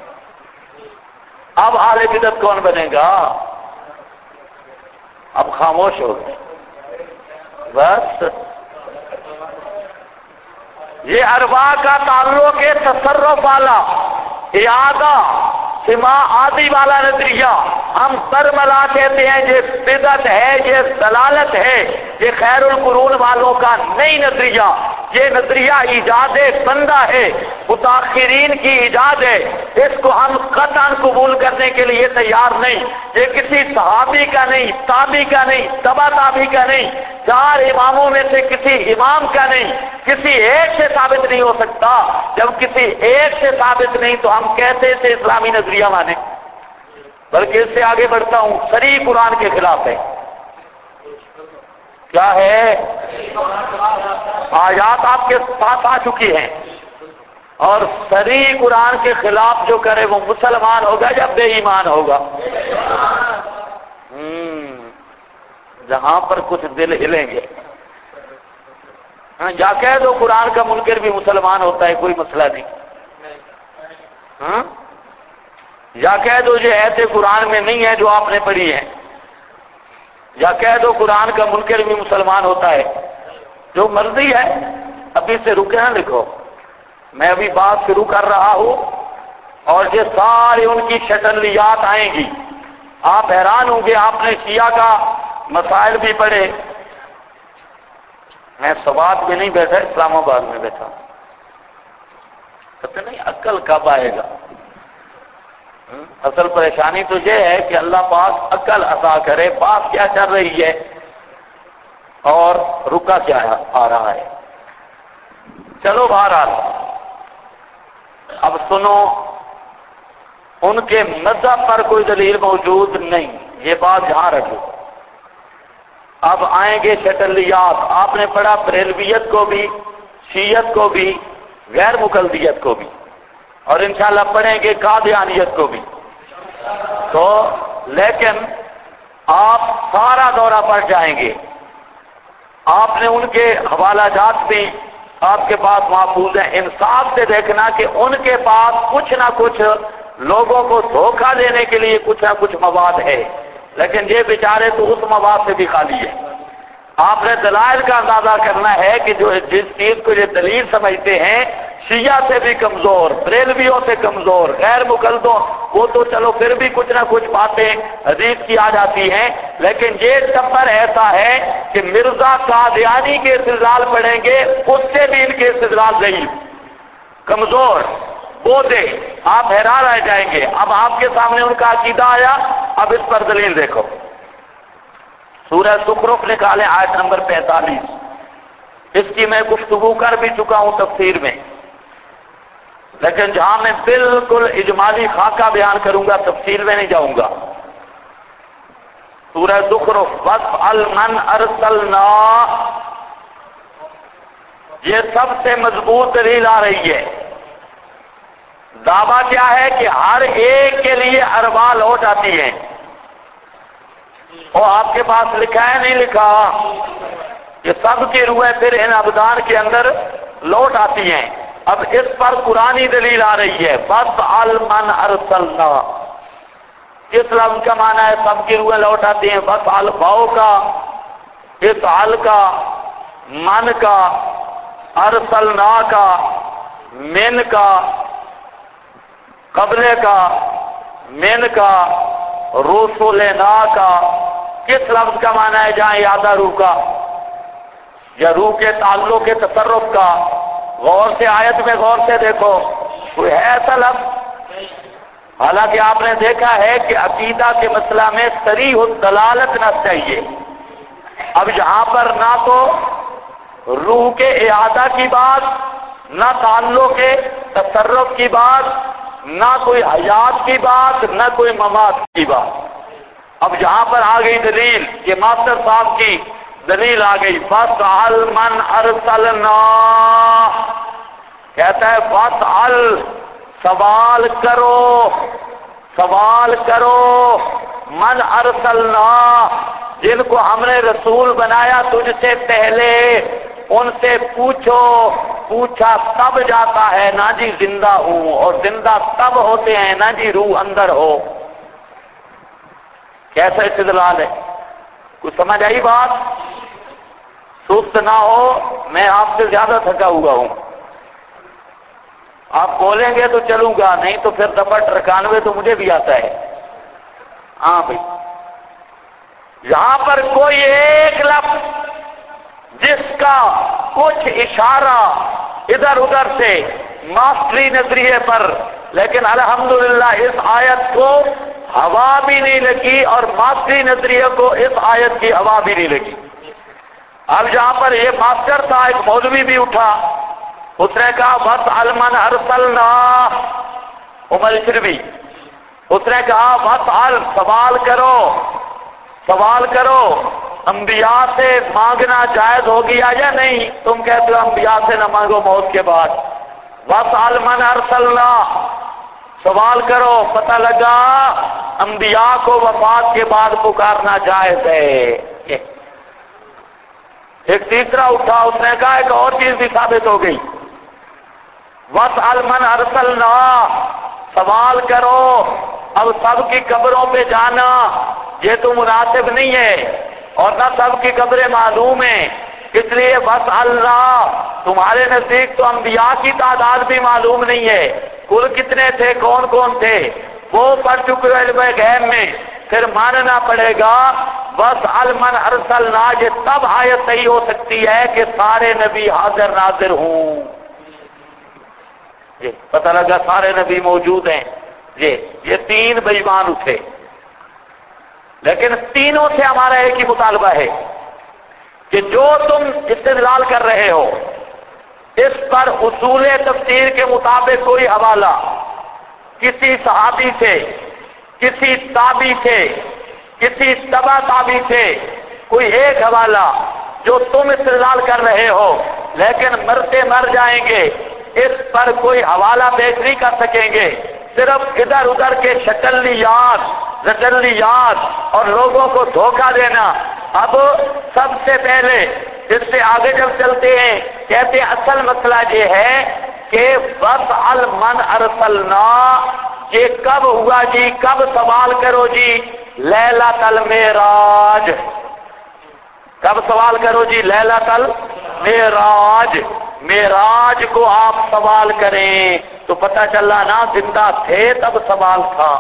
اب اہل بدعت کون بنے گا؟ اب خاموش ہو گئے بس. یہ ارواح کا تعلق ہے تصرف والا، اعادہ سما آدی والا نظریہ ہم برملا کہتے ہیں. یہ بدعت ہے، یہ دلالت ہے، یہ خیر القرون والوں کا نئی نظریہ. یہ نظریہ ایجاد بندہ ہے، متاخرین کی ایجاد ہے. اس کو ہم قطعاً قبول کرنے کے لیے تیار نہیں. یہ کسی صحابی کا نہیں، تابعی کا نہیں، تبع تابعی کا نہیں، چار اماموں میں سے کسی امام کا نہیں، کسی ایک سے ثابت نہیں ہو سکتا. جب کسی ایک سے ثابت نہیں تو ہم کیسے سے اسلامی نظریہ مانے؟ بلکہ اس سے آگے بڑھتا ہوں، صریح قرآن کے خلاف ہے. کیا ہے؟ آیات آپ کے پاس آ چکی ہیں اور صریح قرآن کے خلاف جو کرے وہ مسلمان ہوگا یا بے ایمان ہوگا؟ جہاں پر کچھ دل ہلیں گے. یا کہہ دو قرآن کا منکر بھی مسلمان ہوتا ہے، کوئی مسئلہ نہیں. یا کہہ دو یہ ایسے قرآن میں نہیں ہے جو آپ نے پڑھی ہے. یا کہہ دو قرآن کا منکر بھی مسلمان ہوتا ہے. جو مرضی ہے. ابھی سے رکے نہ لکھو، میں ابھی بات شروع کر رہا ہوں اور یہ سارے ان کی شٹلیات آئیں گی. آپ حیران ہوں گے. آپ نے شیعہ کا مسائل بھی پڑھے. میں سوات میں نہیں بیٹھا، اسلام آباد میں بیٹھا. پتہ نہیں عقل کب آئے گا. اصل پریشانی تو یہ ہے کہ اللہ پاک عقل عطا کرے. بات کیا چل رہی ہے اور رکا کیا آ رہا ہے. چلو بہرحال اب سنو، ان کے مذہب پر کوئی دلیل موجود نہیں، یہ بات یہاں رکھو. اب آئیں گے شٹلیات. آپ نے پڑھا بریلویت کو بھی، شیعت کو بھی، غیر مقلدیت کو بھی، اور انشاءاللہ پڑھیں گے قادیانیت کو بھی. تو لیکن آپ سارا دورہ پڑھ جائیں گے. آپ نے ان کے حوالہ جات بھی آپ کے پاس محفوظ ہیں. انصاف سے دیکھنا کہ ان کے پاس کچھ نہ کچھ لوگوں کو دھوکہ دینے کے لیے کچھ نہ کچھ مواد ہے، لیکن یہ بیچارے تو اس مواد سے بھی خالی ہے. آپ نے دلائل کا اندازہ کرنا ہے کہ جو جس چیز کو یہ دلیل سمجھتے ہیں، شیعہ سے بھی کمزور، بریلویوں سے کمزور، غیر مقلدوں، وہ تو چلو پھر بھی کچھ نہ کچھ باتیں حدیث کی آ جاتی ہیں، لیکن یہ ٹبر ایسا ہے کہ مرزا قادیانی کے استدلال پڑھیں گے، اس سے بھی ان کے استدلال ضعیف، کمزور، بودے، آپ حیران رہ جائیں گے. اب آپ کے سامنے ان کا عقیدہ آیا، اب اس پر دلیل دیکھو. سورہ زخرف نکالیں آیت نمبر 45. اس کی میں گفتگو کر بھی چکا ہوں تفسیر میں، لیکن جہاں میں بالکل اجمالی خاکہ بیان کروں گا، تفصیل میں نہیں جاؤں گا. سورہ زخرف وَاسْأَلْ مَنْ أَرْسَلْنَا، یہ سب سے مضبوط دلیل آ رہی ہے. دعویٰ کیا ہے کہ ہر ایک کے لیے ارواح لوٹ آتی ہیں. اور آپ کے پاس لکھا ہے نہیں لکھا کہ سب کی روحیں پھر ان ابدان کے اندر لوٹ آتی ہیں. اب اس پر قرآنی دلیل آ رہی ہے. وَاسْأَلْ مَنْ أَرْسَلْنَا، اس لفظ کا معنی ہے سب کی روحیں لوٹ آتی ہیں. وَاسْأَلْ بھاؤ کا، اسأل کا، من کا، ارسلنا کا، من کا، قبلے کا، من کا، رسولنا کا. کس لفظ کا معنی ہے جہاں یادہ روح کا یا روح کے تعلق کے تصرف کا؟ غور سے آیت میں غور سے دیکھو، کوئی ہے ایسا لفظ؟ حالانکہ آپ نے دیکھا ہے کہ عقیدہ کے مسئلہ میں صریح الدلالت نہ چاہیے. اب یہاں پر نہ تو روح کے اعادہ کی بات، نہ تعلق کے تصرف کی بات، نہ کوئی حیات کی بات، نہ کوئی ممات کی بات. اب یہاں پر آ گئی دلیل، یہ ماسٹر صاحب کی دلیل آ گئی. فَاسْأَلْ مَنْ أَرْسَلْنَا، کہتا ہے فَاسْأَلْ، سوال کرو، سوال کرو، من ارسلنا، جن کو ہم نے رسول بنایا تجھ سے پہلے، ان سے پوچھو. پوچھا تب جاتا ہے نا جی زندہ ہوں، اور زندہ تب ہوتے ہیں نا جی روح اندر ہو. کیسا استدلال ہے؟ کچھ سمجھ آئی بات؟ سست نہ ہو، میں آپ سے زیادہ تھکا ہوا ہوں. آپ بولیں گے تو چلوں گا، نہیں تو پھر دپٹ 91 تو مجھے بھی آتا ہے. ہاں بھائی، یہاں پر کوئی ایک لفظ جس کا کچھ اشارہ ادھر ادھر سے ماسٹری نظریے پر، لیکن الحمدللہ اس آیت کو ہوا بھی نہیں لگی اور ماسٹری نظریے کو اس آیت کی ہوا بھی نہیں لگی. اب جہاں پر یہ ماسٹر تھا، ایک مولوی بھی اٹھا، اس نے کہا وَاسْأَلْ مَنْ أَرْسَلْنَا، عمر شربی، اس نے کہا وَاسْأَلْ، سوال کرو، سوال کرو. انبیاء سے مانگنا جائز ہو گیا یا نہیں؟ تم کہتے ہو انبیاء سے نہ مانگو موت کے بعد. وَاسْأَلْ مَنْ أَرْسَلْنَا، سوال کرو. پتہ لگا انبیاء کو وفات کے بعد پکارنا جائز ہے. ایک تیسرا اٹھا، اس نے کہا ایک اور چیز بھی ثابت ہو گئی. وَاسْأَلْ مَنْ أَرْسَلْنَا، سوال کرو. اب سب کی قبروں پہ جانا یہ تو مناسب نہیں ہے، اور نہ سب کی قبریں معلوم ہیں، اس لیے وَاسْأَلْنَا، تمہارے نزدیک تو انبیاء کی تعداد بھی معلوم نہیں ہے، کل کتنے تھے، کون کون تھے، وہ پڑھ چکے علم غیب میں. پھر ماننا پڑے گا وَاسْأَلْ مَنْ أَرْسَلْنَا، یہ تب آیت صحیح ہو سکتی ہے کہ سارے نبی حاضر ناظر ہوں. یہ پتہ لگا سارے نبی موجود ہیں. یہ تین بے ایمان اٹھے، لیکن تینوں سے ہمارا ایک ہی مطالبہ ہے کہ جو تم استدلال کر رہے ہو اس پر اصول تفسیر کے مطابق کوئی حوالہ کسی صحابی سے، کسی تابعی سے، کسی تبع تابعی سے، کوئی ایک حوالہ جو تم استدلال کر رہے ہو لیکن مرتے مر جائیں گے، اس پر کوئی حوالہ پیش نہیں کر سکیں گے. صرف ادھر ادھر کے شکلیات، رجلیات اور لوگوں کو دھوکہ دینا. اب سب سے پہلے اس سے آگے جب چلتے ہیں کہتے ہیں اصل مسئلہ یہ ہے کہ بس المن ارسلنا، یہ کب ہوا جی؟ کب سوال کرو جی؟ لیلۃ المعراج، کب سوال کرو جی؟ لیلۃ المعراج، معراج کو آپ سوال کریں تو پتہ چلا نا زندہ تھے تب سوال تھا.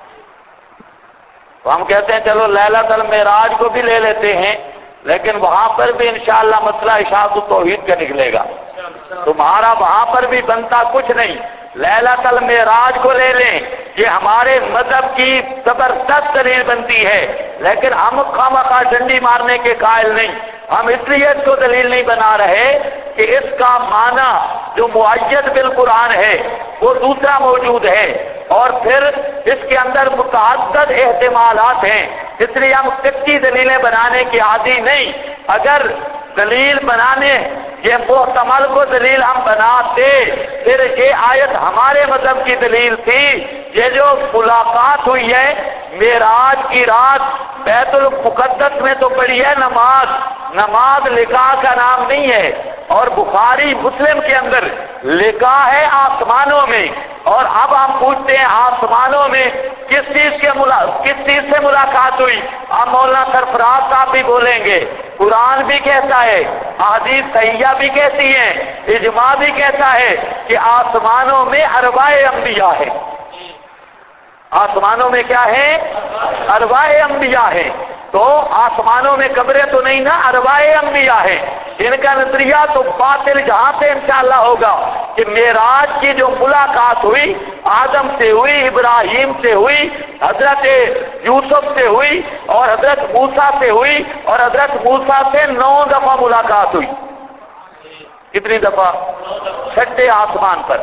تو ہم کہتے ہیں چلو لیلۃ المعراج کو بھی لے لیتے ہیں، لیکن وہاں پر بھی انشاءاللہ مسئلہ اشاعت التوحید کا نکلے گا. تمہارا وہاں پر بھی بنتا کچھ نہیں. لیلۃ المعراج کو لے لیں، یہ ہمارے مذہب کی زبردست دلیل بنتی ہے، لیکن ہم خواہ ڈنڈی مارنے کے قائل نہیں. ہم اس لیے اس کو دلیل نہیں بنا رہے کہ اس کا معنی جو معید بالقرآن ہے وہ دوسرا موجود ہے، اور پھر اس کے اندر متعدد احتمالات ہیں، اس لیے ہم کچی دلیلیں بنانے کے عادی نہیں. اگر دلیل بنانے یہ محتمل کو دلیل ہم بناتے پھر یہ آیت ہمارے مذہب کی دلیل تھی. یہ جو ملاقات ہوئی ہے معراج کی رات بیت المقدس میں تو پڑھی ہے نماز، نماز لقاء کا نام نہیں ہے، اور بخاری مسلم کے اندر لقاء ہے آسمانوں میں. اور اب ہم پوچھتے ہیں آسمانوں میں کس چیز سے ملاقات ہوئی؟ اب مولانا سرفراز صاحب بھی بولیں گے، قرآن بھی کہتا ہے، احادیث صحیحہ بھی کہتی ہیں، اجماع بھی کہتا ہے کہ آسمانوں میں ارواح انبیاء ہے. آسمانوں میں کیا ہے؟ ارواح انبیاء ہے. تو آسمانوں میں قبریں تو نہیں نا، ارواح انبیاء ہے. ان کا نظریہ تو باطل جہاں سے انشاءاللہ ہوگا کہ معراج کی جو ملاقات ہوئی آدم سے ہوئی، ابراہیم سے ہوئی، حضرت یوسف سے ہوئی، اور حضرت موسیٰ سے ہوئی، اور حضرت موسیٰ سے 9 دفعہ ملاقات ہوئی. کتنی دفعہ؟ 6 آسمان پر.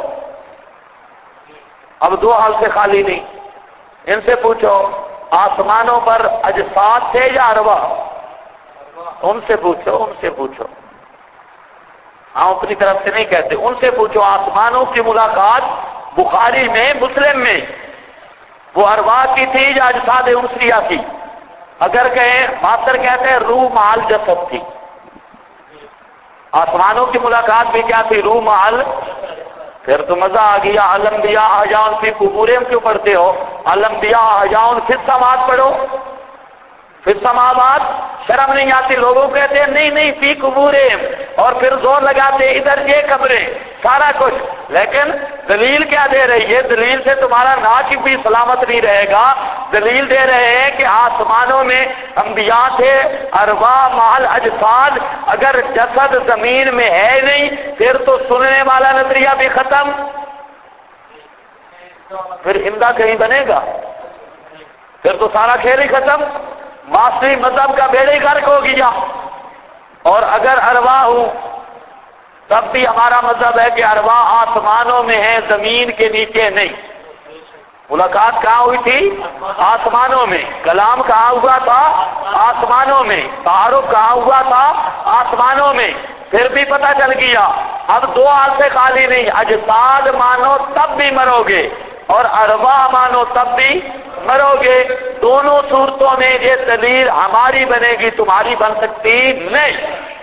اب 2 حال سے خالی نہیں. ان سے پوچھو آسمانوں پر اجساد تھے یا ارواح؟ ان سے پوچھو. ہم اپنی طرف سے نہیں کہتے، ان سے پوچھو. آسمانوں کی ملاقات بخاری میں مسلم میں وہ ارواح کی تھی یا اجساد انسیہ کی؟ اگر کہیں ماسٹر کہتے ہیں روح مال جسد تھی. آسمانوں کی ملاقات بھی کیا تھی؟ روح مال. پھر تو مزہ آ گیا. الانبیاء احیاء فی قبورہم کیوں پڑھتے ہو؟ الانبیاء احیاء فی السماوات پڑھو. فی السماوات شرم نہیں آتی؟ لوگوں کہتے ہیں نہیں فی قبورہم، اور پھر زور لگاتے ادھر یہ قبریں سارا کچھ. لیکن دلیل کیا دے رہی ہے؟ دلیل سے تمہارا ناک بھی سلامت نہیں رہے گا. دلیل دے رہے ہیں کہ آسمانوں میں انبیاء تھے، ارواح محل اجساد. اگر جسد زمین میں ہے نہیں پھر تو سننے والا نظریہ بھی ختم، پھر زندہ کہیں بنے گا؟ پھر تو سارا کھیل ہی ختم. معاشری مذہب کا بیڑا ہی غرق ہو گیا. اور اگر ارواح ہوں تب بھی ہمارا مذہب ہے کہ ارواح آسمانوں میں ہیں، زمین کے نیچے نہیں. ملاقات کہاں ہوئی تھی؟ آسمانوں میں. کلام کہاں ہوا تھا؟ آسمانوں میں. تعارف کہاں ہوا تھا؟ آسمانوں میں. پھر بھی پتہ چل گیا اب 2 حال سے خالی نہیں. اجساد مانو تب بھی مرو گے، اور ارواح مانو تب بھی مرو گے. دونوں صورتوں میں یہ دلیل ہماری بنے گی، تمہاری بن سکتی نہیں.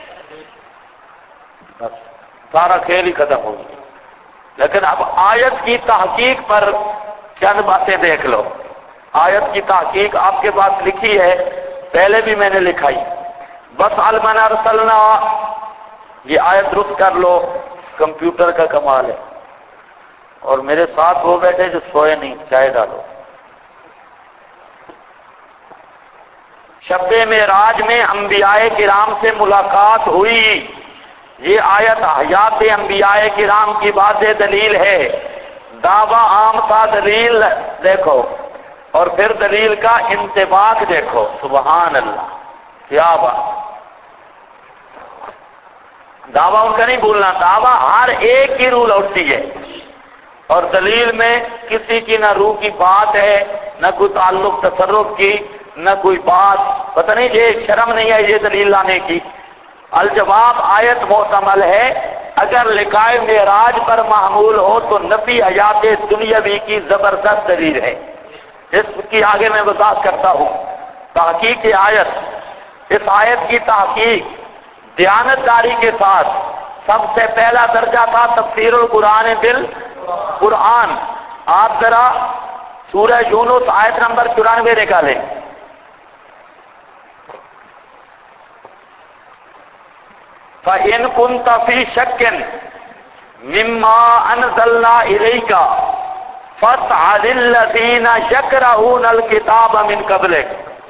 بس سارا کھیل ہی ختم ہو گیا. لیکن اب آیت کی تحقیق پر چند باتیں دیکھ لو. آیت کی تحقیق آپ کے پاس لکھی ہے، پہلے بھی میں نے لکھائی. بس المن ارسلنا، یہ آیت درست کر لو. کمپیوٹر کا کمال ہے. اور میرے ساتھ وہ بیٹھے جو سوئے نہیں، چائے ڈالو. شب معراج میں انبیاء کرام سے ملاقات ہوئی. یہ آیت حیات انبیاء کرام کی واضح دلیل ہے. دعویٰ عام تھا، دلیل دیکھو، اور پھر دلیل کا انطباق دیکھو. سبحان اللہ، کیا بات. دعویٰ ان کا نہیں بھولنا، دعویٰ ہر ایک کی روح لوٹتی ہے. اور دلیل میں کسی کی نہ روح کی بات ہے، نہ کوئی تعلق تصرف کی، نہ کوئی بات. پتہ نہیں یہ شرم نہیں ہے یہ دلیل لانے کی. الجواب آیت محتمل ہے. اگر لقاء معراج پر معمول ہو تو نفی حیات دنیاوی کی زبردست دلیل ہے. اس کی آگے میں وضاحت کرتا ہوں. تحقیق آیت، اس آیت کی تحقیق دیانتداری کے ساتھ سب سے پہلا درجہ تھا تفسیر القرآن بالقرآن. آپ ذرا سورہ یونس آیت نمبر 94 نکالیں. فَإِن كُنتَ فِي شَكٍّ مِّمَّا أَنزَلْنَا إِلَيْكَ فَاسْأَلِ الَّذِينَ يَقْرَؤُونَ الْكِتَابَ مِن قَبْلِكَ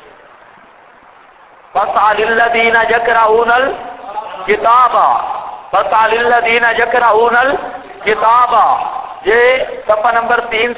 فَاسْأَلِ الَّذِينَ يَقْرَؤُونَ الْكِتَابَ فَاسْأَلِ الَّذِينَ يَقْرَؤُونَ الْكِتَابَ. یہ صفحہ نمبر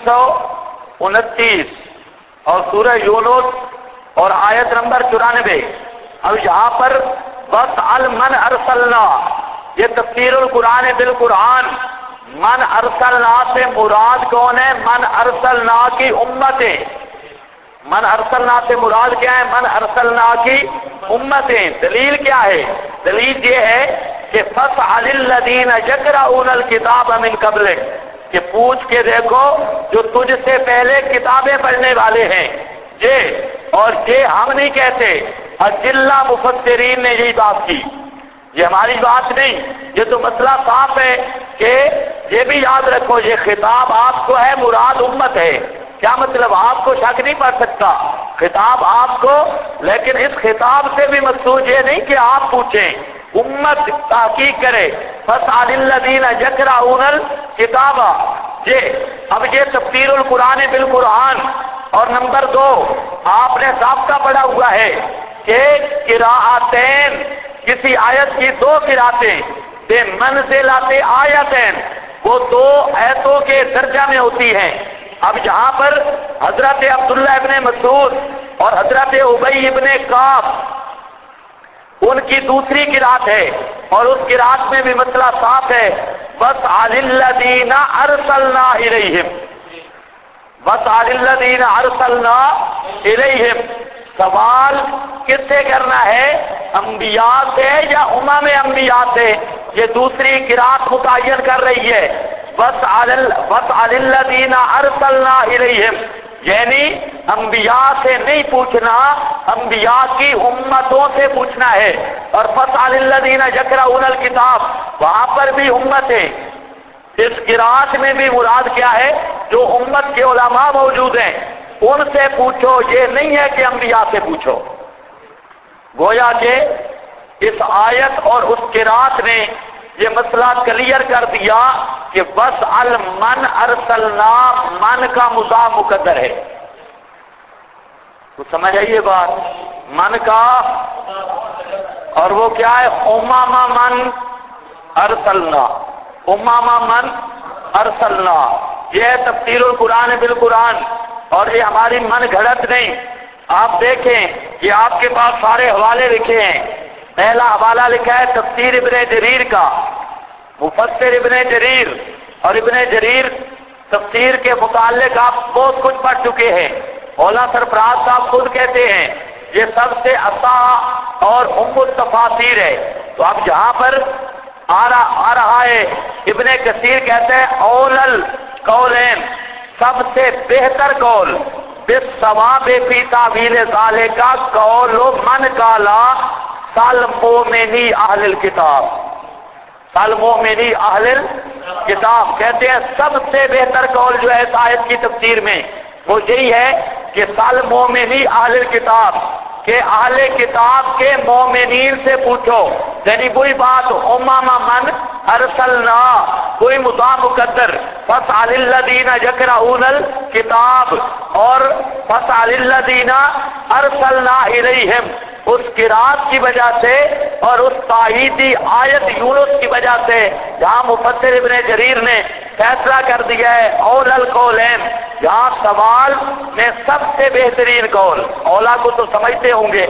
329 اور سورہ یونس اور آیت نمبر 94. اب یہاں پر وَاسْأَلْ مَنْ أَرْسَلْنَا، یہ تفسیر القرآن بالقرآن. من ارسلنا سے مراد کون ہے؟ من ارسلنا کی امتیں. من ارسلنا سے مراد کیا ہے؟ من ارسلنا کی امتیں. دلیل کیا ہے؟ دلیل یہ ہے کہ فَاسْأَلِ الَّذِينَ يَقْرَؤُونَ الْكِتَابَ مِن قَبْلِكَ، کہ پوچھ کے دیکھو جو تجھ سے پہلے کتابیں پڑھنے والے ہیں. یہ اور یہ ہم نہیں کہتے، اجلہ مفسرین نے یہی بات کی، یہ ہماری بات نہیں. یہ تو مسئلہ صاف ہے کہ یہ بھی یاد رکھو یہ خطاب آپ کو ہے، مراد امت ہے. کیا مطلب؟ آپ کو شک نہیں پڑ سکتا، خطاب آپ کو، لیکن اس خطاب سے بھی مقصود یہ نہیں کہ آپ پوچھیں، امت تحقیق کرے. فَاسْأَلِ الَّذِينَ يَقْرَؤُونَ الْكِتَابَ. یہ اب یہ تفسیر القرآن بالقرآن. اور نمبر 2، آپ نے ضابطہ پڑھا ہوا ہے کہ قراءتین، کسی آیت کی 2 قراءتیں بے منزلت آیتین، وہ 2 آیتوں کے درجہ میں ہوتی ہیں. اب یہاں پر حضرت عبداللہ ابن مسعود اور حضرت ابی ابن کعب ان کی دوسری قراءت ہے، اور اس قراءت میں بھی مسئلہ صاف ہے. وَاسْأَلِ الَّذِينَ أَرْسَلْنَا إِلَيْهِمْ وَاسْأَلِ الَّذِينَ أَرْسَلْنَا إِلَيْهِمْ. سوال کس سے کرنا ہے؟ انبیاء سے یا امم انبیاء سے؟ یہ دوسری قراءت متعین کر رہی ہے. وَاسْأَلِ الَّذِينَ أَرْسَلْنَا إِلَيْهِمْ، یعنی انبیاء سے نہیں پوچھنا، انبیاء کی امتوں سے پوچھنا ہے. اور فَاسْأَلِ الَّذِينَ يَقْرَؤُونَ الْكِتَابَ، وہاں پر بھی امت ہے. اس قراءت میں بھی مراد کیا ہے؟ جو امت کے علماء موجود ہیں ان سے پوچھو، یہ نہیں ہے کہ انبیاء سے پوچھو. گویا کہ اس آیت اور اس قراءت نے یہ مسئلہ کلیئر کر دیا کہ وَاسْأَلْ مَنْ أَرْسَلْنَا، من کا مضاف مقدر ہے. تو سمجھ آئیے بات، من کا، اور وہ کیا ہے؟ امم من ارسلنا، امم من ارسلنا. یہ ہے تفسیر القرآن بالقرآن، اور یہ ہماری من گھڑت نہیں. آپ دیکھیں یہ آپ کے پاس سارے حوالے لکھے ہیں. پہلا حوالہ لکھا ہے تفسیر ابن جریر کا، مفسر ابن جریر. اور ابن جریر تفسیر کے متعلق آپ بہت کچھ پڑھ چکے ہیں. اولا سرفراز صاحب خود کہتے ہیں یہ سب سے اصح اور ام التفاسیر ہے. تو اب یہاں پر آ رہا ہے ابن کثیر کہتے ہیں اول القولین، سب سے بہتر قول، بالصواب فی تعویل ذالک قول من قالا سالمومنی اہل الکتاب. سالمومنی اہل الکتاب کہتے ہیں سب سے بہتر قول جو ہے اس آیت کی تفسیر میں وہ یہی ہے کہ سالمومنی اہل الکتاب، کہ اہل کتاب کے مومنین سے پوچھو. یعنی وہی بات امم من ارسلنا، کوئی مضاف مقدر. فَاسْأَلِ الَّذِينَ يَقْرَؤُونَ الْكِتَابَ اور فَاسْأَلِ الَّذِينَ أَرْسَلْنَا إِلَيْهِمْ. اس قراءت کی وجہ سے اور اس تائیدی آیت یونس کی وجہ سے جہاں مفسر ابن جریر نے فیصلہ کر دیا ہے اول القولین، یہاں سوال میں سب سے بہترین قول. اولا کو تو سمجھتے ہوں گے،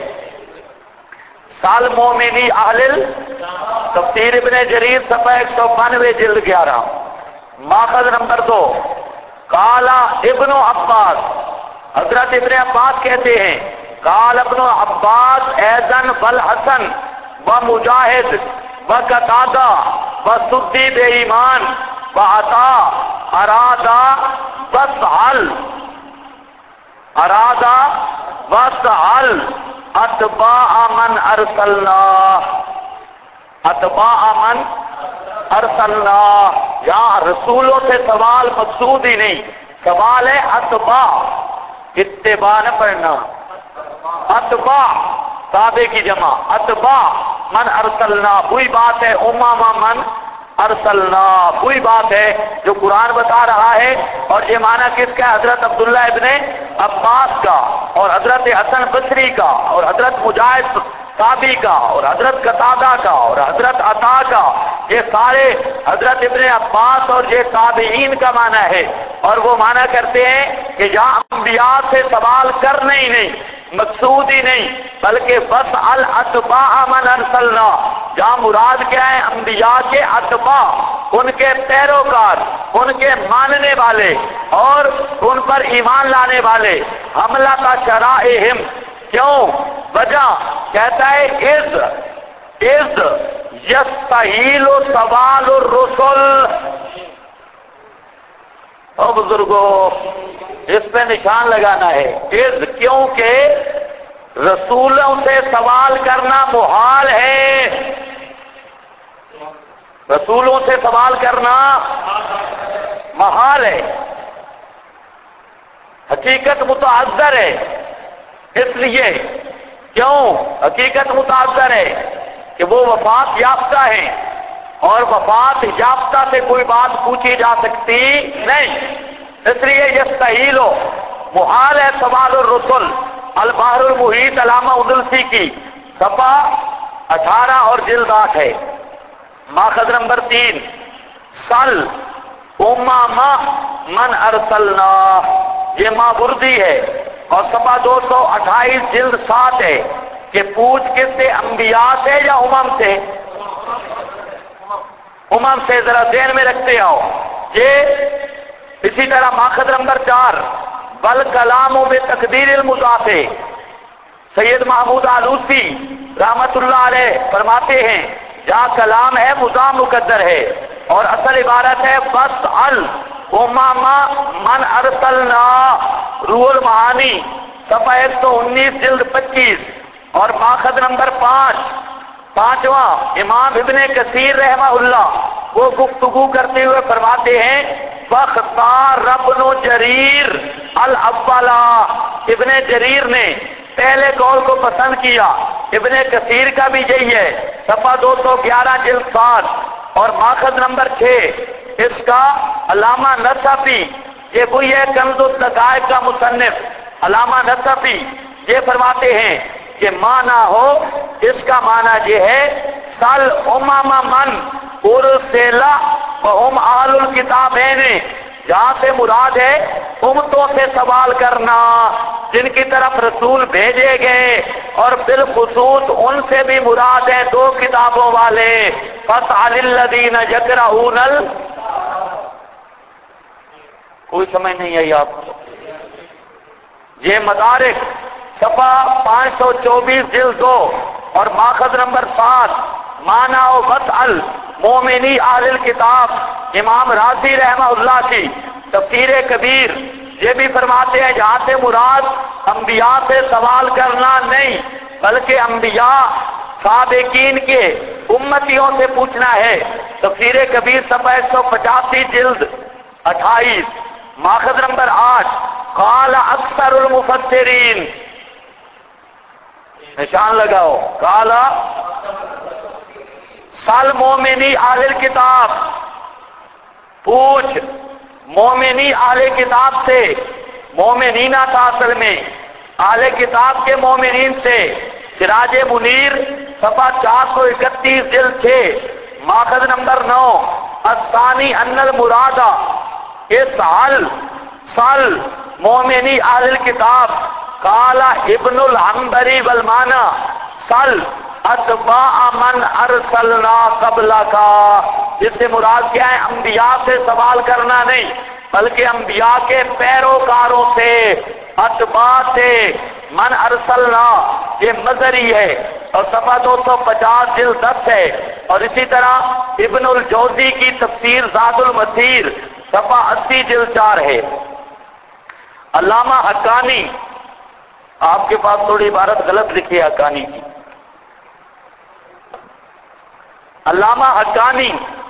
سالمومنی اہل تفسیر ابن جریر صفحہ 192 جلد 11. ماخذ نمبر 2، قالا ابن عباس، حضرت ابن عباس کہتے ہیں قال ابن عباس ایضاً والحسن ومجاہد وقتادہ وسدی بے ایمان وعطا ارادہ وسعل اتباع من ارسلنا. اتباع من ارسلنا، یہاں رسولوں سے سوال مقصود ہی نہیں، سوال ہے اتباع، اتباع نہ پڑھنا، اتباع تابع کی جمع، اتباع من ارسلنا، وہی بات ہے امما من ارسلنا، وہی بات ہے جو قرآن بتا رہا ہے۔ اور یہ معنی کس کا ہے؟ حضرت عبداللہ ابن عباس کا، اور حضرت حسن بصری کا، اور حضرت مجاہد تابی کا، اور حضرت قتادہ کا، اور حضرت عطا کا، یہ سارے حضرت ابن عباس اور یہ تابعین کا معنی ہے۔ اور وہ معنی کرتے ہیں کہ جہاں انبیاء سے سوال کرنے ہی نہیں، مقصود ہی نہیں، بلکہ بس الاتباع من ارسلنا، جہاں مراد کیا ہے؟ انبیاء کے اتباع، ان کے پیروکار، ان کے ماننے والے اور ان پر ایمان لانے والے، حملہ کا شرائہم، کیوں؟ وجہ کہتا ہے اذ یستحیل سوال الرسل۔ او بزرگوں، اس پہ نشان لگانا ہے، اذ، کیونکہ رسولوں سے سوال کرنا محال ہے، رسولوں سے سوال کرنا محال ہے، حقیقت متعذر ہے۔ اس لیے کیوں حقیقت متعذر ہے؟ کہ وہ وفات یافتہ ہیں، اور وفات یافتہ سے کوئی بات پوچھی جا سکتی نہیں، اس لیے یستحیل ہو، محال ہے سوال الرسل۔ البحر المحیط علامہ ادلسی کی صفحہ 18 اور جلد 8 ہے، ماخذ نمبر 3، سل امما من ارسلنا، یہ ماوردی ہے، اور صفحہ 228 جلد 7 ہے کہ پوچھ کس سے؟ انبیاء سے یا امم سے؟ امم سے، ذرا ذہن میں رکھتے آؤ۔ یہ اسی طرح ماخذ نمبر 4، بل کلام میں تقدیر المضاف، سید محمود آلوسی رحمت اللہ علیہ فرماتے ہیں جہاں کلام ہے مضاف مقدر ہے، اور اصل عبارت ہے بس امما من ارسلنا، روح المعانی صفحہ 119 جلد 25، اور ماخذ نمبر 5واں امام ابن کثیر رحمہ اللہ، وہ گفتگو کرتے ہوئے فرماتے ہیں واختار ابن جریر الاولا، ابن جریر نے پہلے قول کو پسند کیا، ابن کثیر کا بھی یہی ہے، صفحہ 211 جلد 7، اور ماخذ نمبر 6 اس کا علامہ نصفی، یہ وہی ہے کنز الدقائق کا مصنف علامہ نصفی، یہ فرماتے ہیں کہ معنی ہو، اس کا معنی یہ ہے سل امما من ارسلا وہم اہل الکتابین، جہاں سے مراد ہے امتوں سے سوال کرنا جن کی طرف رسول بھیجے گئے، اور بالخصوص ان سے بھی مراد ہے 2 کتابوں والے، فاسأل الذین یقرؤون کوئی سمجھ نہیں آئی آپ کو؟ یہ مدارک صفحہ 524 جلد 2 اور ماخذ نمبر 7، معنی و وسأل مومنی اہل الکتاب، امام رازی رحمہ اللہ کی تفسیر کبیر، یہ بھی فرماتے ہیں جہاں سے مراد انبیاء سے سوال کرنا نہیں، بلکہ انبیاء سابقین کے امتیوں سے پوچھنا ہے، تفسیر کبیر صفحہ 185 جلد 28، ماخذ نمبر 8، قال اکثر المفسرین، نشان لگاؤ، قال سال مومنی اہل الکتاب، پوچھ مومنی اہل کتاب سے، مومنینہ تھا اصل میں، اہل کتاب کے مومنین سے، سراج منیر صفحہ 431 جلد 6، ماخذ نمبر 9، الثانی ان المرادہ اس سال مومنی اہل الکتاب، قال ابن العنبری والمعنی سل اتباع من ارسلنا قبل کا، جس سے مراد کیا ہے؟ انبیاء سے سوال کرنا نہیں، بلکہ انبیاء کے پیروکاروں سے، اتباع سے، من ارسلنا یہ مظہری ہے، اور صفحہ 250 جلد 10 ہے، اور اسی طرح ابن الجوزی کی تفسیر زاد المسیر صفحہ 80 جلد 4 ہے۔ علامہ حقانی، آپ کے پاس تھوڑی عبارت غلط لکھی ہے حقانی کی، علامہ حقانی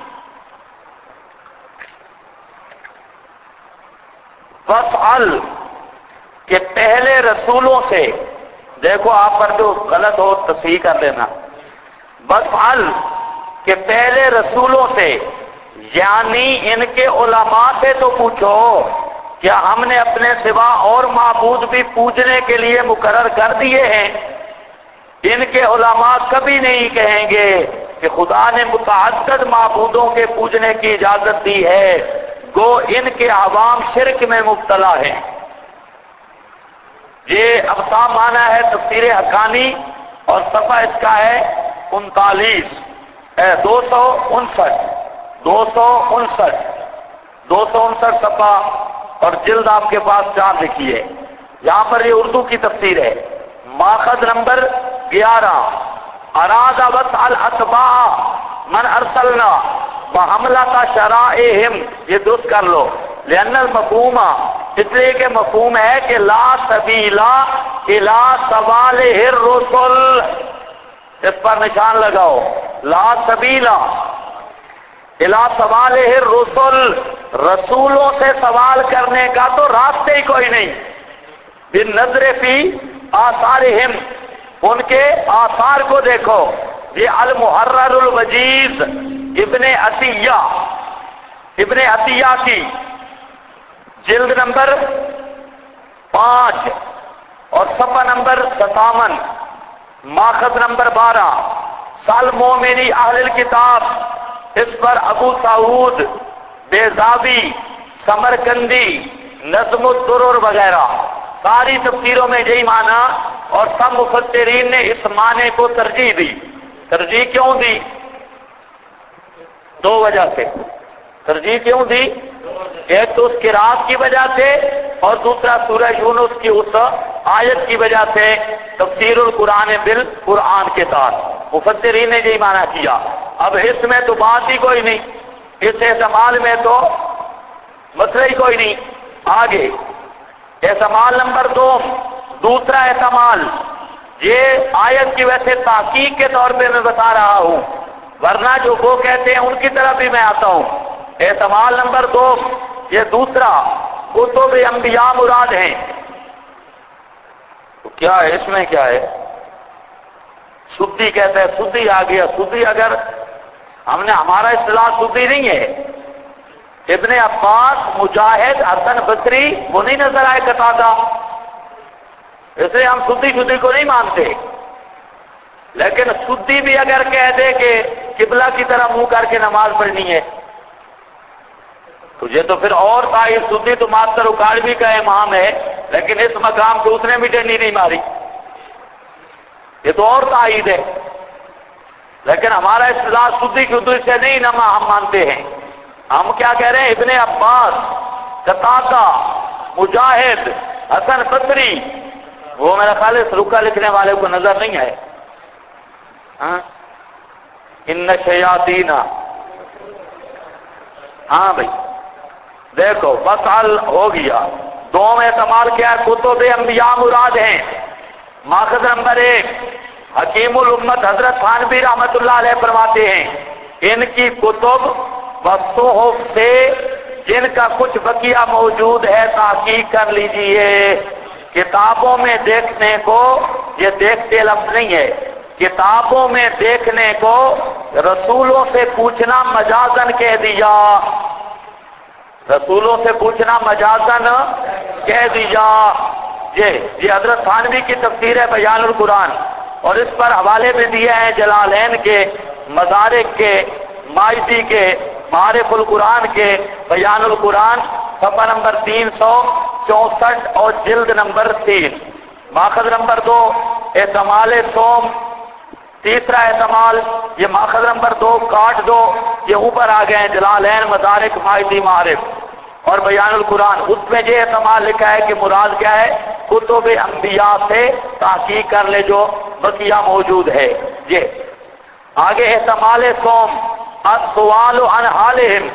وَاسْأَلْ کہ پہلے رسولوں سے، دیکھو آپ پر جو غلط ہو تصحیح کر لینا، وَاسْأَلْ کہ پہلے رسولوں سے، یعنی ان کے علماء سے تو پوچھو، کیا ہم نے اپنے سوا اور معبود بھی پوجنے کے لیے مقرر کر دیے ہیں؟ ان کے علماء کبھی نہیں کہیں گے کہ خدا نے متعدد معبودوں کے پوجنے کی اجازت دی ہے، گو ان کے عوام شرک میں مبتلا ہیں۔ یہ اب صاف معنی ہے تفسیر حقانی، اور صفحہ اس کا ہے 259 صفحہ، اور جلد آپ کے پاس 4 لکھی ہے۔ یہاں پر یہ اردو کی تفسیر ہے۔ ماخذ نمبر 11، اراد وسع اتباع من ارسلنا وحملۃ شرائعہم، یہ درست کر لو، لأن المفہوم، اس لیے کہ مفہوم ہے کہ لا سبیل الی سوالہ الرسل، اس پر نشان لگاؤ، لا سبیل الی سوالہ الرسل، رسولوں سے سوال کرنے کا تو راستے ہی کوئی نہیں، بالنظر فی آثارہم، ان کے آثار کو دیکھو۔ یہ المحرر الوجیز ابن عطیہ کی جلد نمبر 5 اور صفحہ نمبر 57، ماخذ نمبر 12، سال مومنی اہل الکتاب، اس پر ابو سعود بیضاوی سمرکندی نظم الدرر وغیرہ ساری تفسیروں میں یہی معنی، اور سب مفسرین نے اس معنی کو ترجیح دی۔ ترجیح کیوں دی؟ 2 وجہ سے۔ ترجیح کیوں دی؟ ایک تو اس قرات کی وجہ سے، اور دوسرا سورہ یونس کی اس آیت کی وجہ سے، تفسیر القرآن بالقرآن کے ساتھ مفسرین نے یہی معنی کیا۔ اب اس میں تو بات ہی کوئی نہیں، اس احتمال میں تو مسئلہ ہی کوئی نہیں۔ آگے احتمال نمبر 2، دوسرا احتمال، یہ آیت کی وجہ سے تحقیق کے طور پہ میں بتا رہا ہوں، ورنہ جو وہ کہتے ہیں ان کی طرف بھی میں آتا ہوں۔ احتمال نمبر 2، یہ دوسرا، کتب انبیاء مراد ہیں۔ تو کیا ہے اس میں؟ کیا ہے؟ سدی کہتا ہے، سدی آ گیا۔ سدی اگر ہم نے، ہمارا اصطلاح سدی نہیں ہے۔ ابن عباس، مجاہد، حسن بصری وہ نہیں نظر آئے قتادہ، اس لیے ہم سدی کو نہیں مانتے۔ لیکن سدی بھی اگر کہہ دے کہ قبلہ کی طرف منہ کر کے نماز پڑھنی ہے، تجھے تو پھر اور تھا۔ یہ سدی تو ماسٹر اکاڑوی کا امام ہے، لیکن اس مقام پہ اس نے بھی ڈنڈی نہیں ماری، یہ تو اور تائید ہے۔ لیکن ہمارا اصطلاح سدی کی اردو سے نہیں نما ہم مانتے ہیں۔ ہم کیا کہہ رہے ہیں؟ ابن عباس، قتادہ، مجاہد، حسن بصری، وہ میرا خیال ہے رکا لکھنے والے کو نظر نہیں آئے۔ ان شیاطین، ہاں بھائی دیکھو، وسعل ہو گیا۔ 2 احتمال کیا ہے؟ کتب انبیاء مراد ہیں۔ ماخذ نمبر 1، حکیم الامت حضرت تھانوی رحمت اللہ علیہ فرماتے ہیں، ان کی کتب وصحف سے جن کا کچھ بقیہ موجود ہے تحقیق کر لیجئے۔ کتابوں میں دیکھنے کو، یہ دیکھتے لفظ نہیں ہے، کتابوں میں دیکھنے کو رسولوں سے پوچھنا مجازن کہہ دیا، رسولوں سے پوچھنا مجازن کہہ دیا۔ یہ حضرت تھانوی کی تفسیر ہے بیان القرآن، اور اس پر حوالے بھی دیے ہیں جلالین کے، مدارک کے، مائدی کے، معارف القرآن کے، بیان القرآن صفحہ نمبر 364 اور جلد نمبر 3۔ ماخذ نمبر 2، احتمال سوم، تیسرا احتمال، یہ ماخذ نمبر 2 کاٹ دو، یہ اوپر آ گئے ہیں جلالین، مدارک، مائدی، معارف اور بیان القرآن۔ اس میں یہ احتمال لکھا ہے کہ مراد کیا ہے؟ کتب انبیاء سے تحقیق کر لے جو بقیہ موجود ہے۔ یہ آگے احتمال سوم، السؤال عن حالہم،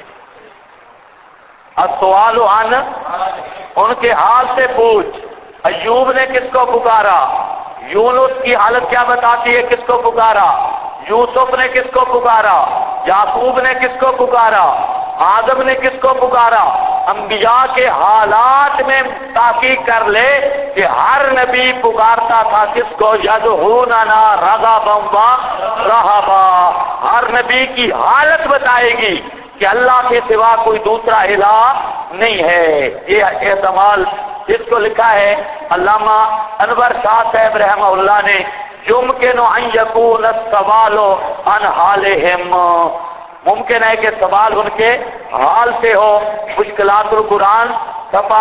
السؤال عن، ان کے حال سے پوچھ۔ ایوب نے کس کو پکارا؟ یونس کی حالت کیا بتاتی ہے؟ کس کو پکارا؟ یوسف نے کس کو پکارا؟ یعقوب نے کس کو پکارا؟ آدم نے کس کو پکارا؟ انبیاء کے حالات میں تحقیق کر لے کہ ہر نبی پکارتا تھا کس کو؟ یدعوننا رغبا ورہبا۔ ہر نبی کی حالت بتائے گی کہ اللہ کے سوا کوئی دوسرا الہ نہیں ہے۔ یہ احتمال اس کو لکھا ہے علامہ انور شاہ صاحب رحمہ اللہ نے، یمکن ان یکون السوال عن حالہم، ممکن ہے کہ سوال ان کے حال سے ہو۔ مشکلات القرآن صفحہ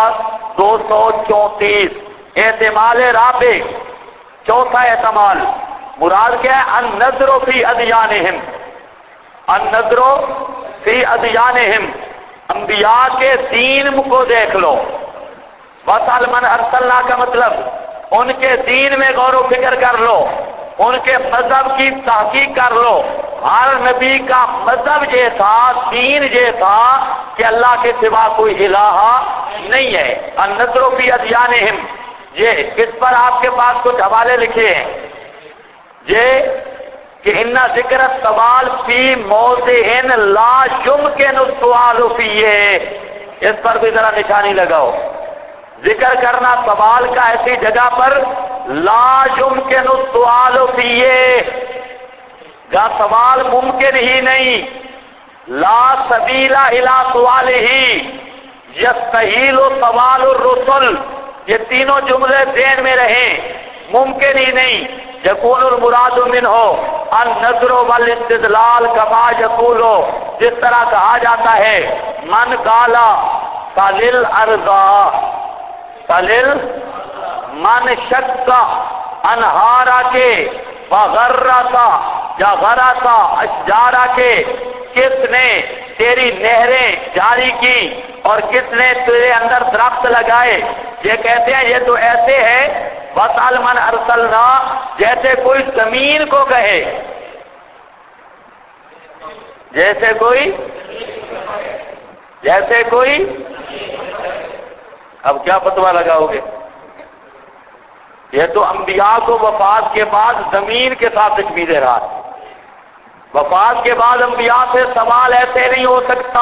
234۔ احتمال رابع، چوتھا احتمال، مراد کیا ہے؟ النظر فی ادیانہم، النظر فی ادیانہم، انبیاء کے دین کو دیکھ لو۔ وَاسْأَلْ مَنْ أَرْسَلْنَا کا مطلب ان کے دین میں غور و فکر کر لو، ان کے مذہب کی تحقیق کر لو۔ ہر نبی کا مذہب یہ تھا، دین یہ تھا کہ اللہ کے سوا کوئی الہ نہیں ہے۔ النظر فی ادیانہم، یہ اس پر آپ کے پاس کچھ حوالے لکھے ہیں، یہ کہ ان ذکر السوال فی موضع لا یمکن السؤال فیہ، اس پر بھی ذرا نشانی لگاؤ۔ ذکر کرنا سوال کا ایسی جگہ پر لا یمکن السؤال فیہ، جہاں سوال ممکن ہی نہیں، لا سبیل الی سؤالہ، یستحیل سوال الرسل، یہ تینوں جملے ذہن میں رہیں، ممکن ہی نہیں۔ یکون المراد منہ النظر والاستدلال کما یقول، جس طرح کہا جاتا ہے من قالا سلل ارضا، سلل من شک انہارا کے وغرسا یا غرسا اشجارا کے، کس نے تیری نہریں جاری کی اور کس نے تیرے اندر درخت لگائے۔ یہ کہتے ہیں یہ تو ایسے ہے وَاسْأَلْ مَنْ أَرْسَلْنَا، جیسے کوئی زمین کو کہے، جیسے کوئی اب کیا فتویٰ لگاؤ گے؟ یہ تو انبیاء کو وفات کے بعد زمین کے ساتھ تشبیہ دے رہا ہے۔ وفات کے بعد انبیاء سے سوال ایسے نہیں ہو سکتا،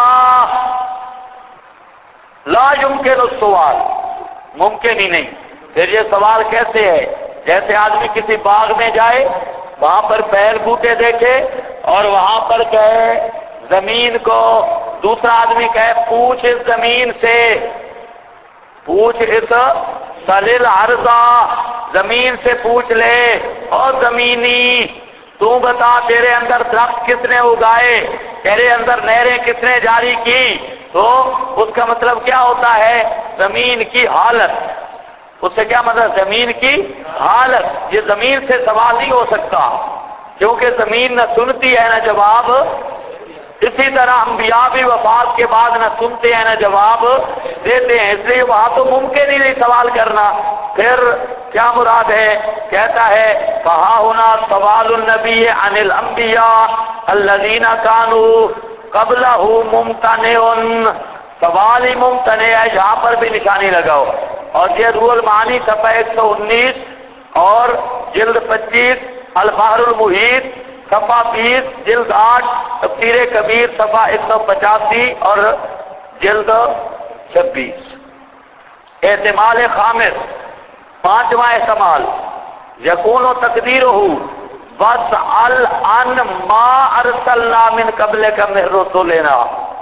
لا یمکن السؤال، ممکن ہی نہیں۔ پھر یہ سوال کیسے ہے؟ جیسے آدمی کسی باغ میں جائے، وہاں پر پیڑ بوٹے دیکھے اور وہاں پر کہے زمین کو، دوسرا آدمی کہے پوچھ اس زمین سے، پوچھ اس سلل ارضا، زمین سے پوچھ لے، اور زمینی تو بتا تیرے اندر درخت کس نے اگائے، تیرے اندر نہریں کس نے جاری کی۔ تو اس کا مطلب کیا ہوتا ہے؟ زمین کی حالت، اس سے کیا مطلب؟ زمین کی حالت۔ یہ زمین سے سوال نہیں ہو سکتا، کیونکہ زمین نہ سنتی ہے نہ جواب۔ اسی طرح انبیاء بھی وفات کے بعد نہ سنتے ہیں نہ جواب دیتے ہیں، اس لیے وہاں تو ممکن ہی نہیں سوال کرنا۔ پھر کیا مراد ہے؟ کہتا ہے کہا ہونا سوال النبی عن الانبیاء الذین کانوا قبلہ ممتنع، سوال ہی ممتنع ہے، یہاں پر بھی نشانی لگاؤ۔ اور یہ روح المعانی صفحہ 119 اور جلد 25، البحر المحیط صفحہ 20، جلد 8، تفسیر کبیر صفحہ 185 اور جلد 26۔ احتمال خامس، پانچواں احتمال، یکون تقدیرہ وَاسْأَلْ عَنْ مَا أَرْسَلْنَا مِنْ قَبْلِكَ مِنْ رُسُلِنَا،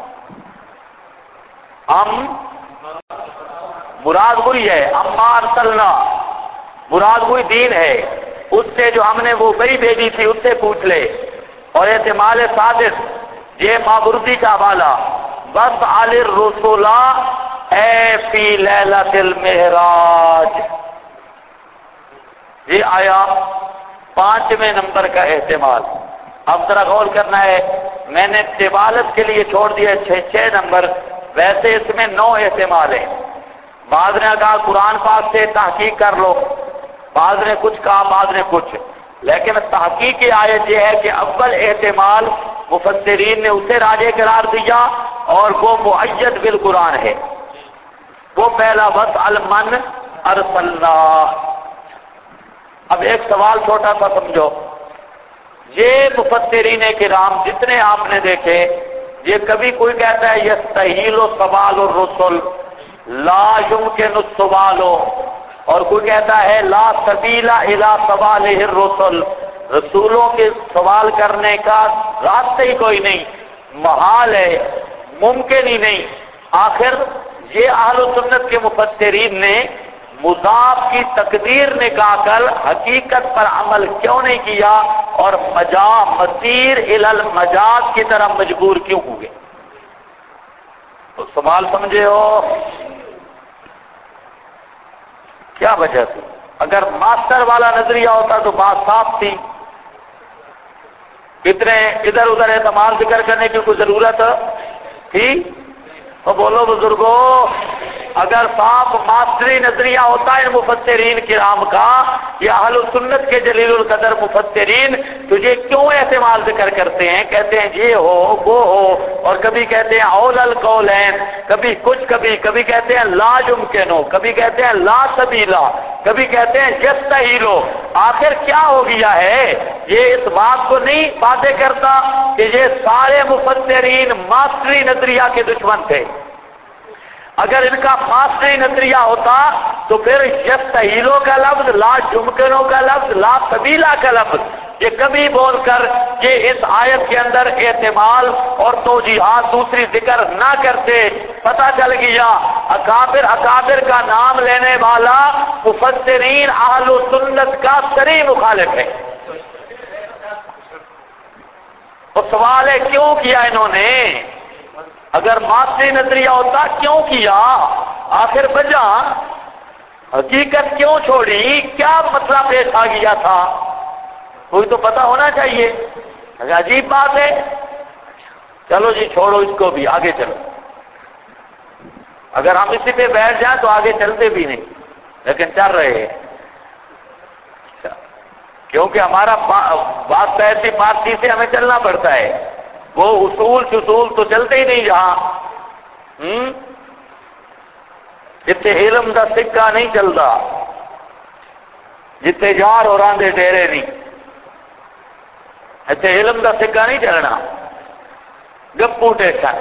مراد وہی ہے، اما ارسلنا مراد وہی دین ہے، اس سے جو ہم نے وہ وہی بھیجی تھی اس سے پوچھ لے۔ اور احتمال سادس، یہ مابردی کا حوالہ، وَاسْأَلِ الرُّسُلَ اے فی لیلۃ المعراج، یہ آیا 5ویں نمبر کا احتمال۔ اب ذرا غور کرنا ہے، میں نے طوالت کے لیے چھوڑ دیا 6 نمبر، ویسے اس میں 9 احتمال ہیں۔ بعض نے کہا قرآن پاک سے تحقیق کر لو، بعض نے کچھ کہا، بعض نے کچھ، لیکن تحقیق کی آیت یہ ہے کہ اول احتمال مفسرین نے اسے راجح قرار دیا اور وہ مؤید بالقرآن ہے، وہ پہلا وَاسْأَلْ مَنْ أَرْسَلْنَا۔ اب ایک سوال چھوٹا سا سمجھو، یہ مفسرین کرام جتنے آپ نے دیکھے، یہ کبھی کوئی کہتا ہے یستحیل سوال الرسل لا یمکن السوال، اور کوئی کہتا ہے لا سبیل الی سواله الرسل، رسولوں کے سوال کرنے کا راستہ ہی کوئی نہیں، محال ہے، ممکن ہی نہیں۔ آخر یہ اہل سنت کے مفسرین نے مضاف کی تقدیر نکال کر حقیقت پر عمل کیوں نہیں کیا اور مسیر الی المجاز کی طرف مجبور کیوں ہوئے؟ تو سوال سمجھے ہو کیا وجہ تھی؟ اگر ماسٹر والا نظریہ ہوتا تو بات صاف تھی، اتنے ادھر ادھر اعتماد ذکر کرنے کی کوئی ضرورت تھی؟ تو بولو بزرگوں، اگر صاف ماسٹری نظریہ ہوتا ہے مفسرین کرام کا، یا اہل سنت کے جلیل القدر مفسرین، تجھے کیوں احتمال ذکر کرتے ہیں؟ کہتے ہیں یہ ہو وہ ہو، اور کبھی کہتے ہیں اول القولین، کبھی کچھ، کبھی کہتے ہیں لا یمکن ہو، کبھی کہتے ہیں لا سبیلا، کبھی کہتے ہیں یستحیل ہو۔ آخر کیا ہو گیا ہے؟ یہ اس بات کو نہیں باتیں کرتا کہ یہ سارے مفسرین ماسٹری نظریہ کے دشمن تھے۔ اگر ان کا ماسٹری نظریہ ہوتا تو پھر یستحیلوں کا لفظ، لا یمکنوں کا لفظ، لا سبیلا کا لفظ یہ کبھی بول کر کہ اس آیت کے اندر احتمال اور توجیحات دوسری ذکر نہ کرتے۔ پتہ چل گیا اکابر کا نام لینے والا مفسرین اہل سنت کا صریح مخالف ہے۔ تو سوال ہے کیوں کیا انہوں نے؟ اگر ماسٹری نظریہ ہوتا کیوں کیا؟ آخر وجہ حقیقت کیوں چھوڑی؟ کیا مسئلہ پیش آ گیا تھا؟ کوئی تو پتہ ہونا چاہیے۔ عجیب بات ہے۔ چلو جی چھوڑو اس کو بھی، آگے چلو۔ اگر ہم اسی پہ بیٹھ جائیں تو آگے چلتے بھی نہیں، لیکن چل رہے ہیں، کیونکہ ہمارا بات ایسی پارٹی سے ہمیں چلنا پڑتا ہے۔ وہ اصول تو چلتے ہی نہیں جہاں جتے علم دا سکہ نہیں چلتا، جتے یار اور آندے ڈیرے نہیں، اتنے علم دا سکہ نہیں چلنا، گپو ٹیکن۔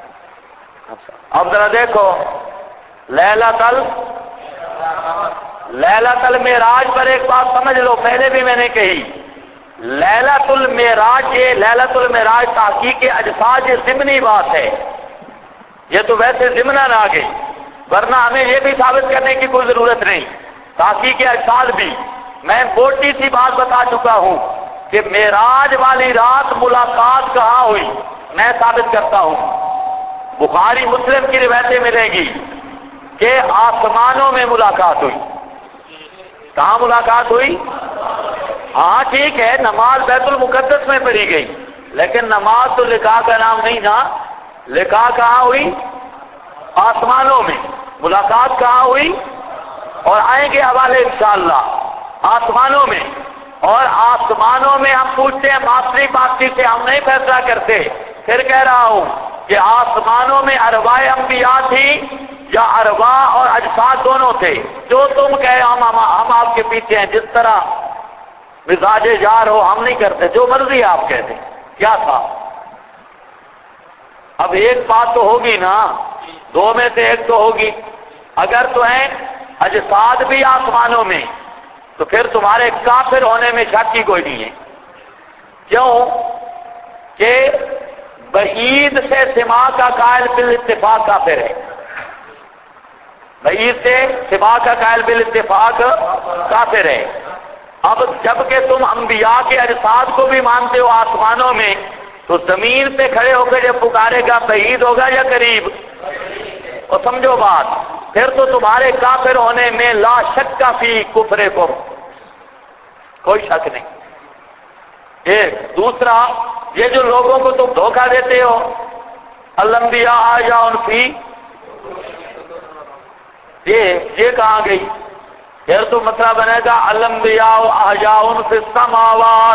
اب ذرا دیکھو لیلۃ المعراج پر ایک بات سمجھ لو، پہلے بھی میں نے کہی، لیلۃ المعراج تحقیق اجساد یہ ضمنی بات ہے، یہ تو ویسے ضمناً آ گئی، ورنہ ہمیں یہ بھی ثابت کرنے کی کوئی ضرورت نہیں۔ تحقیق اجساد بھی میں موٹی سی بات بتا چکا ہوں کہ معراج والی رات ملاقات کہاں ہوئی، میں ثابت کرتا ہوں۔ بخاری مسلم کی روایتیں ملے گی کہ آسمانوں میں ملاقات ہوئی۔ کہاں ملاقات ہوئی؟ ہاں ٹھیک ہے، نماز بیت المقدس میں پڑھی گئی، لیکن نماز تو لقاء کا نام نہیں نا۔ لقاء کہاں ہوئی؟ آسمانوں میں۔ ملاقات کہاں ہوئی؟ اور آئیں گے حوالے انشاءاللہ، آسمانوں میں۔ اور آسمانوں میں ہم پوچھتے ہیں ماسٹری پارٹی سے، ہم نہیں فیصلہ کرتے، پھر کہہ رہا ہوں کہ آسمانوں میں ارواح انبیاء تھی یا ارواح اور اجساد دونوں تھے؟ جو تم کہے ہم آپ کے پیچھے ہیں، جس طرح مزاج یار ہو ہم نہیں کرتے، جو مرضی آپ کہتے۔ کیا تھا؟ اب ایک بات تو ہوگی نا، دو میں سے ایک تو ہوگی۔ اگر تو ہیں اجساد بھی آسمانوں میں تو پھر تمہارے کافر ہونے میں شک ہی کوئی نہیں ہے۔ کیوں کہ بعید سے سما کا قائل بالاتفاق کافر ہے، بعید سے سما کا قائل بالاتفاق کافر ہے۔ اب جبکہ تم انبیاء کے اجساد کو بھی مانتے ہو آسمانوں میں، تو زمین پہ کھڑے ہو کے جب پکارے گا بعید ہوگا یا قریب؟ اور سمجھو بات، پھر تو تمہارے کافر ہونے میں لا شک فی کفرکم، کوئی شک نہیں۔ ایک دوسرا، یہ جو لوگوں کو تم دھوکہ دیتے ہو الانبیاء احیاء فی، یہ کہاں گئی؟ پھر تو مسئلہ بنے گا الانبیاء احیاء فی السماوات،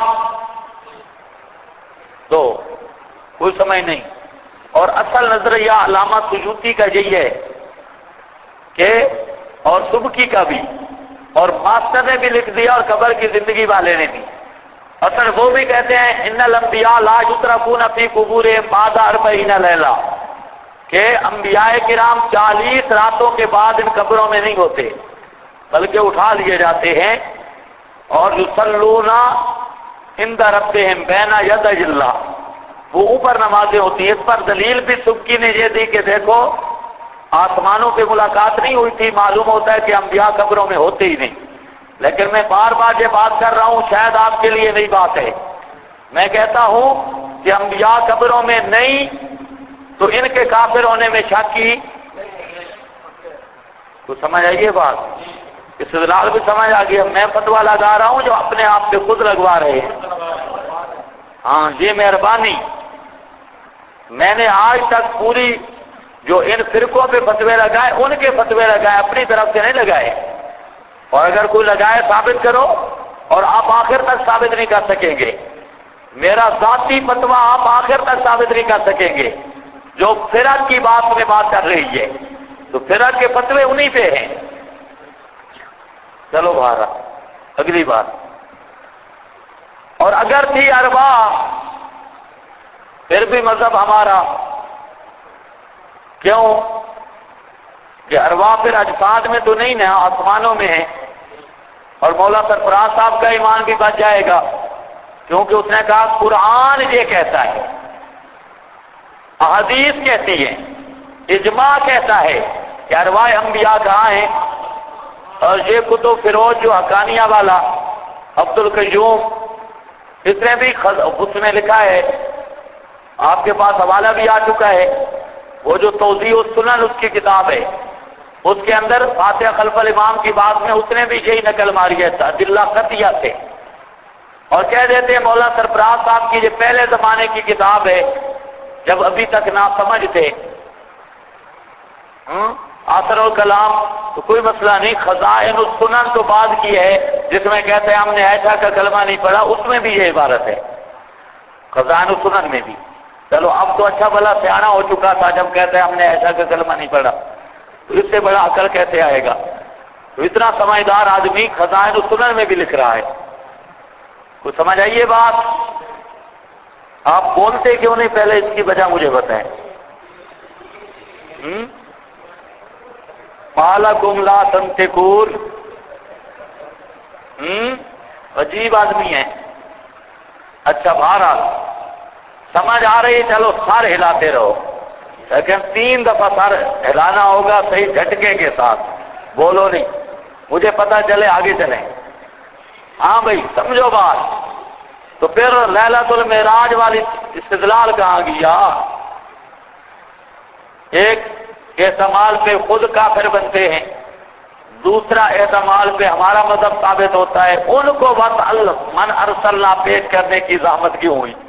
تو کوئی سمجھ نہیں۔ اور اصل نظریہ علامہ سیوطی کا یہی ہے کہ، اور سبکی کا بھی، اور ماسٹر نے بھی لکھ دیا اور قبر کی زندگی والے نے بھی، اصل وہ بھی کہتے ہیں ان الانبیاء لا یترکون فی قبورہم بعد 40 لیلہ، کہ انبیاء کرام 40 راتوں کے بعد ان قبروں میں نہیں ہوتے بلکہ اٹھا لیے جاتے ہیں، اور یصلون عند ربہم بین یدی اللہ، وہ اوپر نمازیں ہوتی ہیں۔ اس پر دلیل بھی سبکی نے یہ دی کہ دیکھو آسمانوں پہ ملاقات نہیں ہوئی تھی، معلوم ہوتا ہے کہ انبیاء قبروں میں ہوتے ہی نہیں۔ لیکن میں بار بار یہ بات کر رہا ہوں، شاید آپ کے لیے نئی بات ہے، میں کہتا ہوں کہ انبیاء قبروں میں نہیں تو ان کے کافر ہونے میں شک کی تو سمجھ آئیے بات، استدلال بھی سمجھ آ گیا۔ میں فتویٰ لگا رہا ہوں جو اپنے آپ سے خود لگوا رہے ہیں، ہاں یہ مہربانی۔ میں نے آج تک پوری جو ان فرقوں پہ فتوے لگائے ان کے فتوے لگائے، اپنی طرف سے نہیں لگائے، اور اگر کوئی لگائے ثابت کرو، اور آپ آخر تک ثابت نہیں کر سکیں گے، میرا ذاتی فتویٰ آپ آخر تک ثابت نہیں کر سکیں گے۔ جو فرق کی بات میں بات کر رہی ہے تو فرق کے فتوے انہی پہ ہیں۔ چلو بھارا اگلی بات، اور اگر تھی ارواح پھر بھی مذہب ہمارا، کیوں کہ ارواح پھر اجساد میں تو نہیں نا، آسمانوں میں ہے، اور مولا سرفراز صاحب کا ایمان بھی بچ جائے گا، کیونکہ اس نے کہا قرآن یہ کہتا ہے، احادیث کہتی ہے، اجماع کہتا ہے کہ ارواح انبیاء کہاں ہیں۔ اور یہ کتب فیروز جو حقانیہ والا عبد القیوم، اس نے بھی اس میں لکھا ہے، آپ کے پاس حوالہ بھی آ چکا ہے، وہ جو توضیح السنن اس کی کتاب ہے، اس کے اندر فاتحہ خلف الامام کی بات میں اس نے بھی یہی نقل ماری ہے ادلہ قطعیہ سے، اور کہہ دیتے ہیں مولا سرفراز صاحب کی یہ پہلے زمانے کی کتاب ہے، جب ابھی تک ناسمجھ تھے، آثر الکلام تو کوئی مسئلہ نہیں، خزائن السنن تو بعد کی ہے جس میں کہتے ہیں ہم نے عائشہ کا کلمہ نہیں پڑھا، اس میں بھی یہ عبارت ہے خزائن السنن میں بھی۔ چلو اب تو اچھا بھلا سیانا ہو چکا تھا جب کہتے ہیں ہم نے عائشہ کا کلمہ نہیں پڑھا، تو اس سے بڑا عقل کیسے آئے گا؟ تو اتنا سمجھدار آدمی خزائن السنن میں بھی لکھ رہا ہے، کچھ سمجھ آئیے بات؟ آپ بولتے کیوں نہیں پہلے اس کی وجہ مجھے بتائیں۔ مالکم لا تنطقون، عجیب آدمی ہے۔ اچھا بہرحال سمجھ آ رہی، چلو سر ہلاتے رہو، لیکن 3 دفعہ سر ہلانا ہوگا صحیح جھٹکے کے ساتھ، بولو نہیں، مجھے پتا چلے آگے چلیں۔ ہاں بھائی سمجھو بات، تو پھر لیلۃ المعراج والی استدلال کہاں گیا؟ ایک احتمال پہ خود کافر بنتے ہیں، دوسرا احتمال پہ ہمارا مذہب ثابت ہوتا ہے، ان کو وَاسْأَلْ مَنْ أَرْسَلْنَا پیش کرنے کی زحمت کیوں ہوئی؟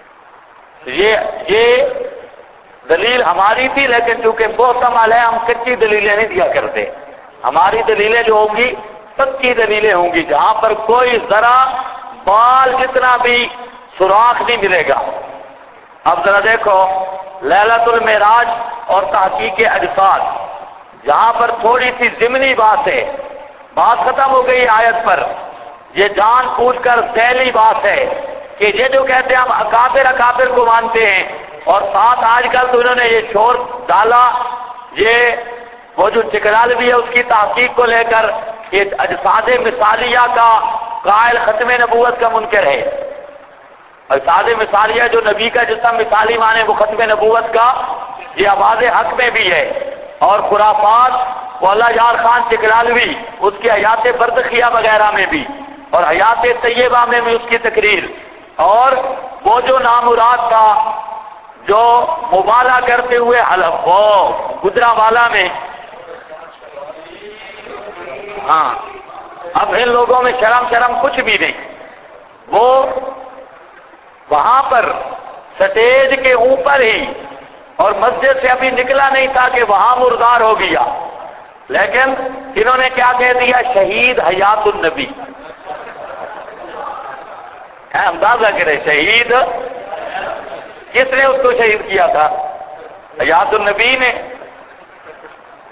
یہ دلیل ہماری تھی، لیکن چونکہ محتمل ہے ہم کچی دلیلیں نہیں دیا کرتے، ہماری دلیلیں جو ہوں گی پکی دلیلیں ہوں گی، جہاں پر کوئی ذرا بال جتنا بھی سوراخ نہیں ملے گا۔ اب ذرا دیکھو لیلۃ المعراج اور تحقیق اجساد، جہاں پر تھوڑی سی ضمنی بات ہے، بات ختم ہو گئی آیت پر، یہ جان بوجھ کر ذیلی بات ہے کہ یہ جو کہتے ہیں ہم اکابر کو مانتے ہیں، اور ساتھ آج کل تو انہوں نے یہ شور ڈالا، یہ وہ جو چکرال بھی ہے اس کی تحقیق کو لے کر یہ اجساد مثالیہ کا قائل ختم نبوت کا منکر ہے، اجساد مثالیہ جو نبی کا جسم مثالی مانے وہ ختم نبوت کا، یہ آواز حق میں بھی ہے، اور خرافات مولا یار خان چکرالوی اس کی حیات برزخیہ وغیرہ میں بھی، اور حیات طیبہ میں بھی اس کی تقریر، اور وہ جو نامراد تھا جو مبالغہ کرتے ہوئے وہ گجرانوالہ میں، ہاں اب ان لوگوں میں شرم کچھ بھی نہیں، وہ وہاں پر سٹیج کے اوپر ہی، اور مسجد سے ابھی نکلا نہیں تھا کہ وہاں مردار ہو گیا، لیکن انہوں نے کیا کہہ دیا؟ شہید حیات النبی، اندازہ کرے شہید کس نے اس کو شہید کیا تھا؟ حیات النبی نے۔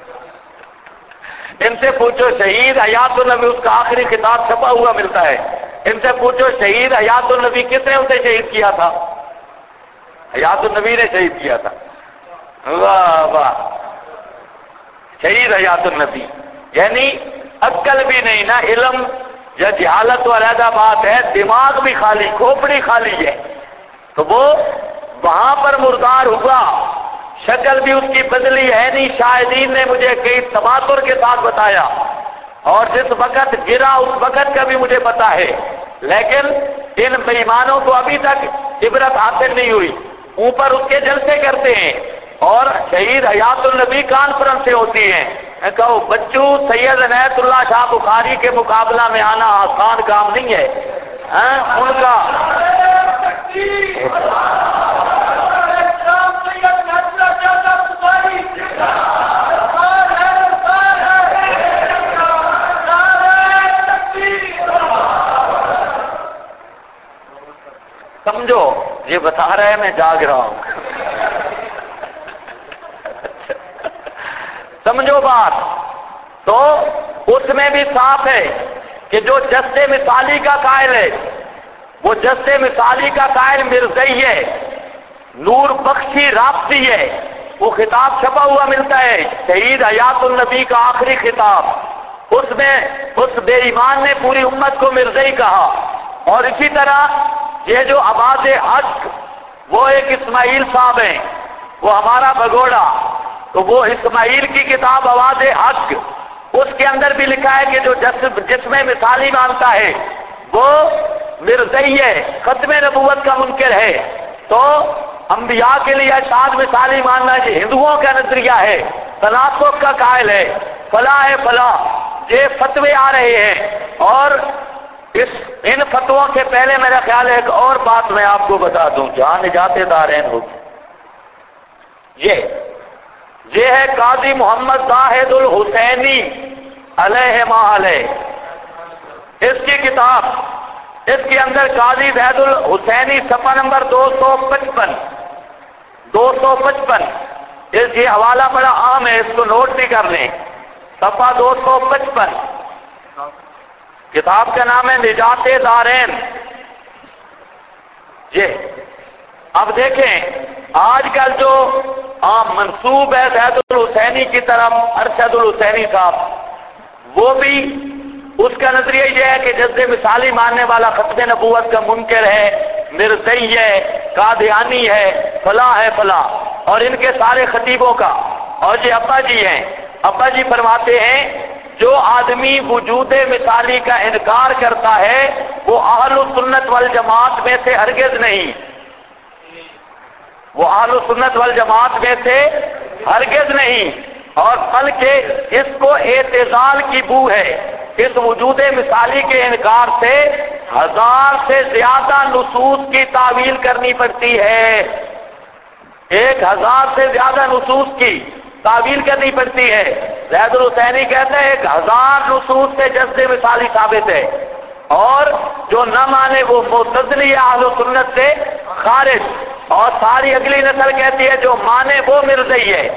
ان سے پوچھو شہید حیات النبی، اس کا آخری خطاب چھپا ہوا ملتا ہے، ان سے پوچھو شہید حیات النبی کس نے اسے شہید کیا تھا؟ حیات النبی نے شہید کیا تھا. واہ واہ، شہید حیات النبی. یعنی عقل بھی نہیں نا، علم یا جہالت تو علیحدہ بات ہے، دماغ بھی خالی، کھوپڑی خالی ہے. تو وہ وہاں پر مردار ہوا، شکل بھی اس کی بدلی ہے نہیں. شاہدین نے مجھے کئی تباتر کے ساتھ بتایا، اور جس وقت گرا اس وقت کا بھی مجھے پتا ہے. لیکن ان بے ایمانوں کو ابھی تک عبرت حاصل نہیں ہوئی، اوپر اس کے جلسے کرتے ہیں اور شہید حیات النبی کانفرنسیں ہوتی ہیں. میں کہو بچو، سید عنایت اللہ شاہ بخاری کے مقابلہ میں آنا آسان کام نہیں ہے. ان کا سمجھو، یہ بتا رہے ہیں میں جاگ رہا ہوں. سمجھو بات. تو اس میں بھی صاف ہے کہ جو جسد مثالی کا قائل ہے، وہ جسد مثالی کا قائل مرزئی ہے، نور بخشی رابطی ہے. وہ خطاب چھپا ہوا ملتا ہے، شہید حیات النبی کا آخری خطاب. اس میں اس بے ایمان نے پوری امت کو مرزئی کہا. اور اسی طرح یہ جو آواز حق، وہ ایک اسماعیل صاحب ہیں، وہ ہمارا بگوڑا. تو وہ اسماعیل کی کتاب آواز حق، اس کے اندر بھی لکھا ہے کہ جو جسم مثالی مانتا ہے وہ مرزئی ہے، ختم نبوت کا منکر ہے. تو انبیاء کے لیے اشاد مثالی ماننا یہ ہندوؤں کا نظریہ ہے، تناسخ کا قائل ہے، فلاں ہے فلاں. یہ فتوے آ رہے ہیں. اور ان فتووں سے پہلے میرا خیال ہے ایک اور بات میں آپ کو بتا دوں، جہاں نجات دارین ہوگی. یہ ہے قاضی محمد زاہد الحسینی علیہ ما علیہ، اس کی کتاب. اس کے اندر قاضی زاہد الحسینی صفحہ نمبر 255 یہ حوالہ بڑا عام ہے، اس کو نوٹ بھی کر لیں. صفحہ 255، کتاب کا نام ہے نجات دارین. اب دیکھیں، آج کل جو منسوب ہے زید الحسینی کی طرف، ارشد الحسینی صاحب، وہ بھی اس کا نظریہ یہ ہے کہ جسد مثالی ماننے والا ختم نبوت کا منکر ہے، مرزئی ہے، قادیانی ہے، فلاں ہے فلاں. اور ان کے سارے خطیبوں کا. اور یہ ابا جی ہیں، ابا جی فرماتے ہیں جو آدمی وجود مثالی کا انکار کرتا ہے وہ اہل سنت والجماعت میں سے ہرگز نہیں، وہ اہل سنت والجماعت میں سے ہرگز نہیں. اور بلکہ اس کو اعتزال کی بو ہے. اس وجود مثالی کے انکار سے 1000 سے زیادہ نصوص کی تعویل کرنی پڑتی ہے. 1000 سے زیادہ نصوص کی تعویل کرنی پڑتی ہے. زید الحسینی کہتے ہیں 1000 نصوص سے جسد مثالی ثابت ہے، اور جو نہ مانے وہ معتزلی ہے، اہل سنت سے خارج. اور ساری اگلی نسل کہتی ہے جو مانے وہ مرزئی ہے.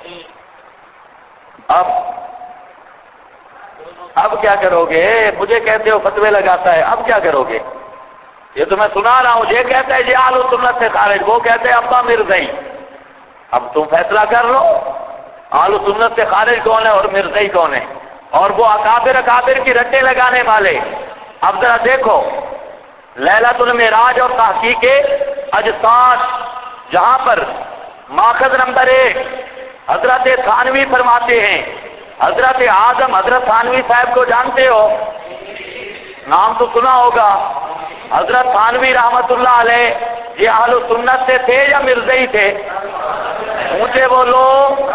اب کیا کرو گے؟ مجھے کہتے ہو فتوے لگاتا ہے، اب کیا کرو گے؟ یہ تو میں سنا رہا ہوں، یہ کہتا ہے یہ اہل سنت سے خارج، وہ کہتے ہیں ابا مرزئی. اب تم فیصلہ کر لو، اہل سنت سے خارج کون ہے اور مرزئی کون ہے، اور وہ اکابر کی رٹے لگانے والے. اب ذرا دیکھو لیلۃ المعراج اور تحقیق اجساد، جہاں پر ماخذ نمبر 1 حضرت تھانوی فرماتے ہیں، حضرت اعظم حضرت تھانوی صاحب کو جانتے ہو، نام تو سنا ہوگا. حضرت تھانوی رحمت اللہ علیہ یہ اہل سنت سے تھے یا مرزئی تھے؟ اونچے بولو.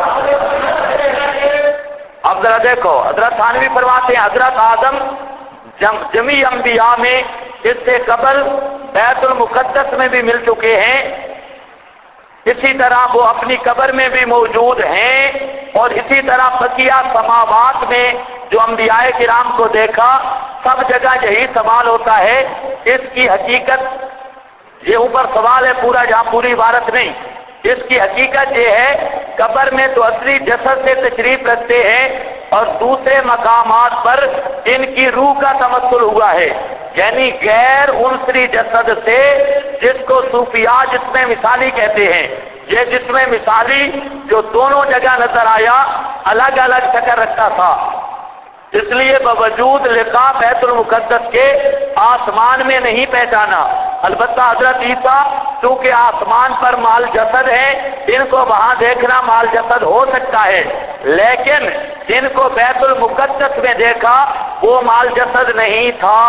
اب ذرا دیکھو حضرت تھانوی فرماتے ہیں حضرت اعظم جمیع انبیاء میں اس سے قبل بیت المقدس میں بھی مل چکے ہیں، اسی طرح وہ اپنی قبر میں بھی موجود ہیں، اور اسی طرح بقیہ سماوات میں جو انبیاء کرام کو دیکھا سب جگہ یہی سوال ہوتا ہے. اس کی حقیقت، یہ اوپر سوال ہے پورا، جہاں پوری عبارت نہیں، اس کی حقیقت یہ ہے قبر میں تو اصلی جسد سے تشریف رکھتے ہیں، اور دوسرے مقامات پر ان کی روح کا تمثل ہوا ہے. یعنی غیر عنصری جسد سے، جس کو صوفیاء جسم مثالی کہتے ہیں۔ یہ جسم مثالی جو دونوں جگہ نظر آیا الگ الگ شکل رکھتا تھا، اس لیے باوجود لقاء بیت المقدس کے آسمان میں نہیں پہچانا۔ البتہ حضرت عیسیٰ چونکہ آسمان پر مال جسد ہے، ان کو وہاں دیکھنا مال جسد ہو سکتا ہے، لیکن جن کو بیت المقدس میں دیکھا وہ مال جسد نہیں تھا۔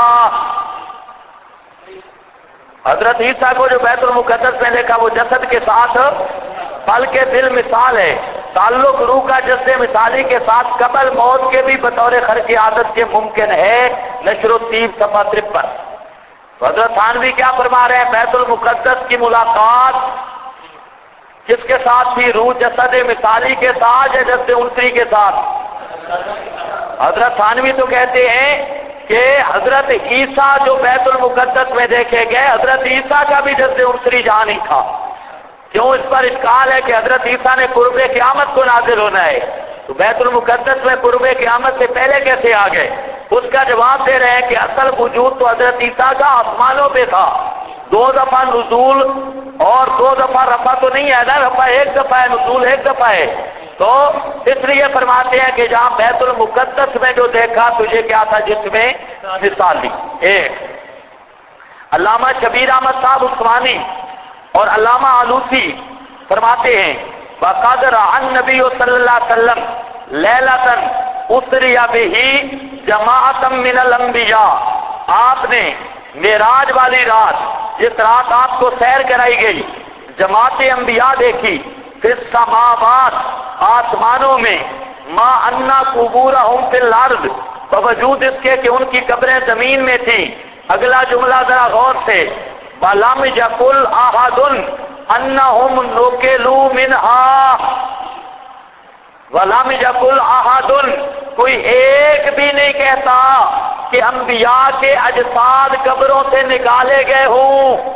حضرت عیسیٰ کو جو بیت المقدس میں دیکھا وہ جسد کے ساتھ بلکہ دل مثال ہے، تعلق روح کا جسد مثالی کے ساتھ قبل موت کے بھی بطور خرق عادت کے ممکن ہے۔ نشر الطیب صفحہ 53۔ حضرت تھانوی کیا فرما رہے ہیں؟ بیت المقدس کی ملاقات کس کے ساتھ تھی؟ روح جسد مثالی کے ساتھ یا جسد عنصری کے ساتھ؟ حضرت تھانوی تو کہتے ہیں کہ حضرت عیسیٰ جو بیت المقدس میں دیکھے گئے، حضرت عیسیٰ کا بھی جسد عنصری جہاں نہیں تھا۔ کیوں؟ اس پر اشکال ہے کہ حضرت عیسیٰ نے قرب قیامت کو نازل ہونا ہے، تو بیت المقدس میں قرب قیامت سے پہلے کیسے آ گئے؟ اس کا جواب دے رہے ہیں کہ اصل وجود تو حضرت عیسیٰ کا آسمانوں پہ تھا، 2 دفعہ نزول اور 2 دفعہ رفع تو نہیں ہے نا، رفع 1 دفعہ ہے، نزول 1 دفعہ ہے، تو اس لیے فرماتے ہیں کہ جہاں بیت المقدس میں جو دیکھا تجھے کیا تھا؟ جس میں مثالی۔ ایک علامہ شبیر احمد صاحب عثمانی اور علامہ آلوسی فرماتے ہیں وَقَدْ رَأَى النَّبِيُّ صلی اللہ علیہ وسلم لَيْلَةً أُسْرِيَ بِهِ جَمَاعَةً مِنَ الْأَنْبِيَاءِ، آپ نے معراج والی رات، جس رات آپ کو سیر کرائی گئی، جماعت انبیاء دیکھی، فِي السَّمَاوَاتِ، آسمانوں میں، مَا أَنَّ قُبُورَهُمْ فِي الْأَرْضِ، باوجود اس کے کہ ان کی قبریں زمین میں تھیں۔ اگلا جملہ ذرا غور سے، وَلَمْ يَقُلْ أَحَدٌ أَنَّهُمْ نُقِلُوا مِنْهَا، وَلَمْ يَقُلْ أَحَدٌ، کوئی ایک بھی نہیں کہتا کہ انبیاء کے اجساد قبروں سے نکالے گئے ہوں۔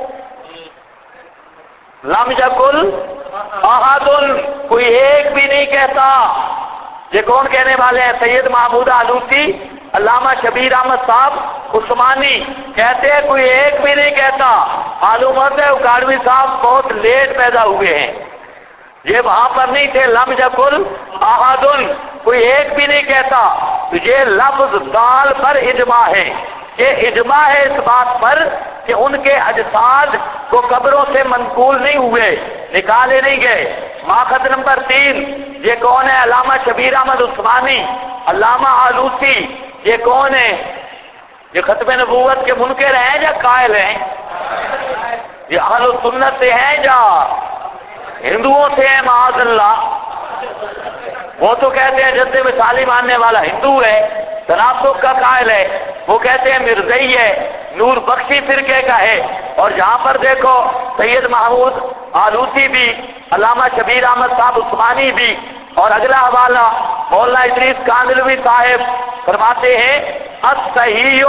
لم یقل احد، کوئی ایک بھی نہیں کہتا۔ یہ کون کہنے والے ہیں؟ سید محمود آلوسی، علامہ شبیر احمد صاحب عثمانی کہتے ہیں کوئی ایک بھی نہیں کہتا۔ معلوم ہوتا ہے اکاڑوی صاحب بہت لیٹ پیدا ہوئے ہیں، یہ وہاں پر نہیں تھے۔ لم یقل احد، کوئی ایک بھی نہیں کہتا۔ تو یہ لفظ دال پر اجماع ہے، یہ اجماع ہے اس بات پر کہ ان کے اجساد کو قبروں سے منقول نہیں ہوئے، نکالے نہیں گئے۔ ماخذ نمبر 3، یہ کون ہے؟ علامہ شبیر احمد عثمانی، علامہ آلوسی، یہ کون ہے؟ یہ ختم نبوت کے منکر ہیں یا قائل ہیں؟ یہ اہل سنت سے ہیں یا ہندوؤں سے ہیں؟ معاذ اللہ، وہ تو کہتے ہیں جد مثالی ماننے والا ہندو ہے، تناسخ کا قائل ہے، وہ کہتے ہیں مرزئی ہے، نور بخشی فرقے کا ہے۔ اور جہاں پر دیکھو سید محمود آلوسی بھی، علامہ شبیر احمد صاحب عثمانی بھی، اور اگلا حوالہ مولانا ادریس کاندلوی صاحب فرماتے ہیں الصحیح،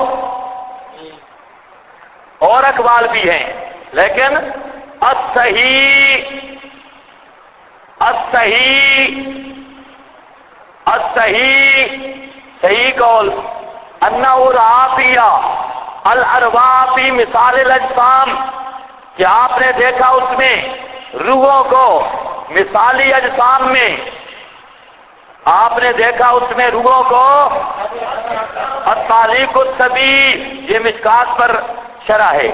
اور اقوال بھی ہیں، لیکن الصحیح صحیح قول انہ رافیہ الارواح فی مثال الاجسام، کہ آپ نے دیکھا اس میں روحوں کو مثالی اجسام میں، آپ نے دیکھا اس میں روحوں کو۔ التعلیق الصبی، یہ مشکات پر شرح ہے،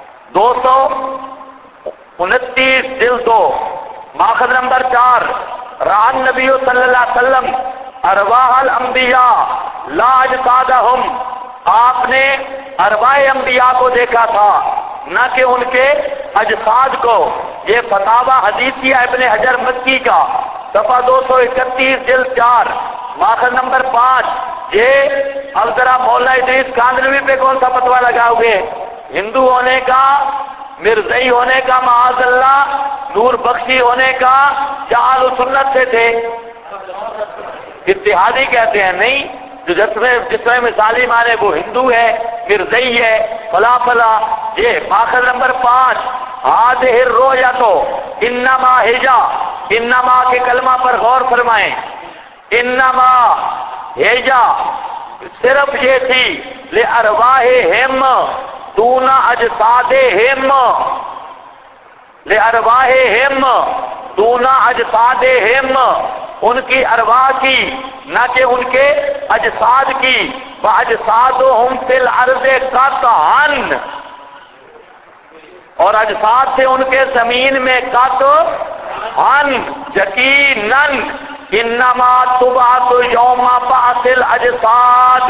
229 جلد 2، ماخذ نمبر 4، رأى النبی صلی اللہ علیہ وسلم ارواح الانبیاء لا اجسادہم، آپ نے ارواح انبیاء کو دیکھا تھا نہ کہ ان کے اجساد کو۔ یہ فتاوی حدیثیہ ابن حجر مکی کا صفحہ 231 جلد 4، ماخذ نمبر 5۔ یہ اب ذرا مولانا ادریس کاندلوی پہ کون سا فتویٰ لگاؤ گے؟ ہندو ہونے کا، مرزئی ہونے کا معاذ اللہ، نور بخشی ہونے کا، یا اہل سنت سے تھے؟ اتحادی کہتے ہیں نہیں، جو جس میں مثالی مانے وہ ہندو ہے، مرزئی ہے، فلا فلا۔ یہ ماخذ نمبر 5، ہذہ الرؤیہ انما ہجا، انما کے کلمہ پر غور فرمائیں، انما ہجا صرف یہ تھی لِأَرْوَاحِهِمْ دُونَ أَجْسَادِهِمْ، لِأَرْوَاحِهِمْ دُونَ أَجْسَادِهِمْ، ان کی ارواح کی نہ کہ ان کے اجساد کی، وَأَجْسَادُهُمْ فِي الْأَرْضِ قَطْعًا، اور اجساد سے ان کے زمین میں قطعاً یقیناً، انما تبعث یوم بعث الاجساد،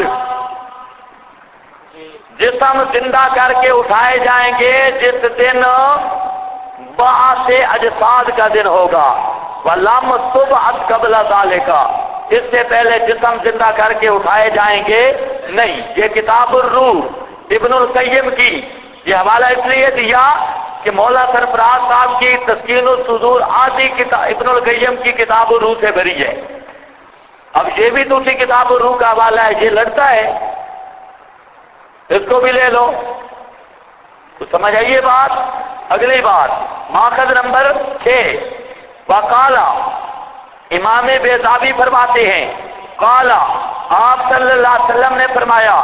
جسم زندہ کر کے اٹھائے جائیں گے جس دن بعث اجساد کا دن ہوگا، وَلَمْ تُبْعَثْ قَبْلَ ذَلِكَ، اس سے پہلے جسم زندہ کر کے اٹھائے جائیں گے نہیں۔ یہ کتاب الروح ابن القیم کی یہ حوالہ اس لیے دیا کہ مولا سرفراز صاحب کی تسکین الصدور آدھی ابن القیم کی کتاب الروح سے بھری ہے۔ اب یہ بھی دوسری کتاب الروح کا حوالہ ہے، یہ لڑتا ہے، اس کو بھی لے لو تو سمجھ آئیے بات۔ اگلی بات ماخذ نمبر 6، وقالا، امام بیضاوی فرماتے ہیں، قالا، آپ صلی اللہ علیہ وسلم نے فرمایا،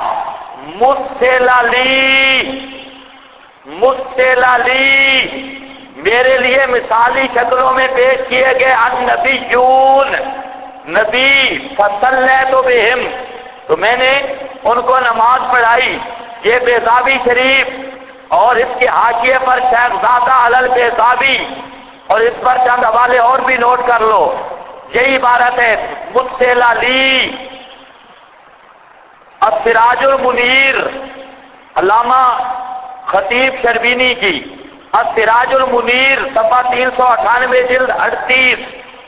مُسْسِلَ میرے لیے مثالی شکلوں میں پیش کیے گئے النبیون، نبی، فصلیت بہم، تو میں نے ان کو نماز پڑھائی۔ یہ بیضاوی شریف اور اس کے حاشیے پر شیخ زادہ علل بیضاوی، اور اس پر چند حوالے اور بھی نوٹ کر لو، یہی عبارت ہے مُسْسِلَ السراج المنیر، علامہ خطیب شربینی کی السراج المنیر، صفحہ 398، جلد 38،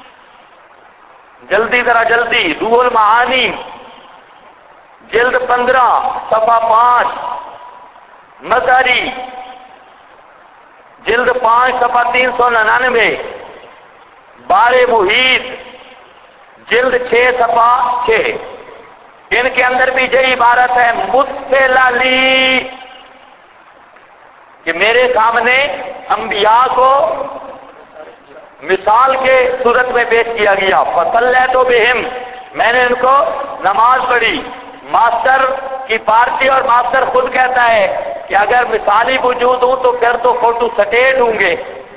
جلدی ذرا جلدی، روح المعانی جلد 15 صفحہ 5، مظہری جلد 5 صفحہ 399، بار محیط جلد 6 صفحہ 6، ان کے اندر بھی یہی عبارت ہے مُسْسِلَ کہ میرے سامنے انبیاء کو مثال کے صورت میں پیش کیا گیا، فصلیت بہم، میں نے ان کو نماز پڑھی۔ ماسٹر کی پارٹی اور ماسٹر خود کہتا ہے کہ اگر مثالی وجود ہوں تو پھر تو فوٹو سٹیٹ ہوں گے،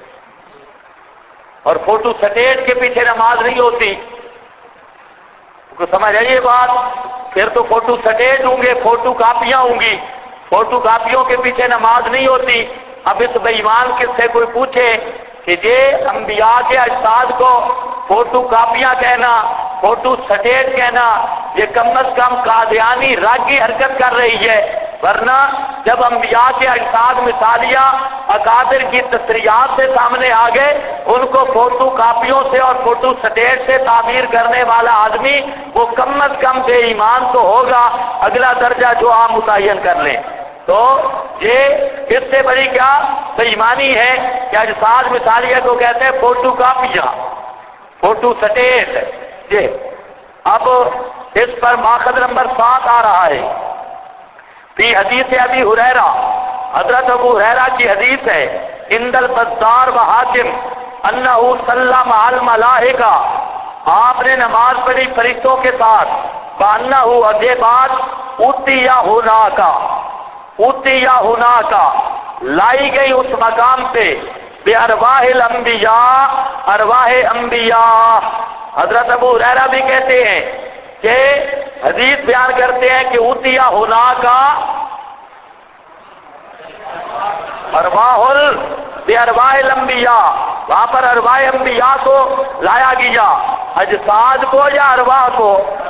اور فوٹو سٹیٹ کے پیچھے نماز نہیں ہوتی، کو سمجھ آئیے بات، پھر تو فوٹو سٹیٹ ہوں گے، فوٹو کاپیاں ہوں گی، فوٹو کاپیوں کے پیچھے نماز نہیں ہوتی۔ اب اس بے ایمان سے کوئی پوچھے کہ یہ انبیاء کے اجساد کو فوٹو کاپیاں کہنا، فوٹو سٹیٹ کہنا، یہ کم از کم قادیانی راگی حرکت کر رہی ہے، ورنہ جب انبیاء کے اجساد مثالیہ اکابر کی تصریحات سے سامنے آ گئے، ان کو فوٹو کاپیوں سے اور فوٹو سٹیٹ سے تعبیر کرنے والا آدمی وہ کم از کم بے ایمان تو ہوگا، اگلا درجہ جو آپ متعین کر لیں۔ تو یہ اس سے بڑی کیا بے ایمانی ہے کہ اجساد مثالیہ کو کہتے ہیں فوٹو کاپیاں، فوٹو سٹیٹ۔ جی اب اس پر ماخذ نمبر 7 آ رہا ہے، فی حدیث ابی ہریرہ، حضرت ابو ہریرہ کی حدیث ہے، عند البزار و حاکم انہ صلی مع الملائکہ، آپ نے نماز پڑھی فرشتوں کے ساتھ، وانہ اگے بعد اتیا ہناکا لائی گئی اس مقام پہ بے ارواح الانبیاء، ارواح انبیاء۔ حضرت ابو ہریرہ بھی کہتے ہیں کہ حدیث بیان کرتے ہیں کہ اتیا ہناکا بے ارواح الانبیاء، وہاں پر ارواح انبیاء کو لایا گیا، اجساد کو یا ارواح کو؟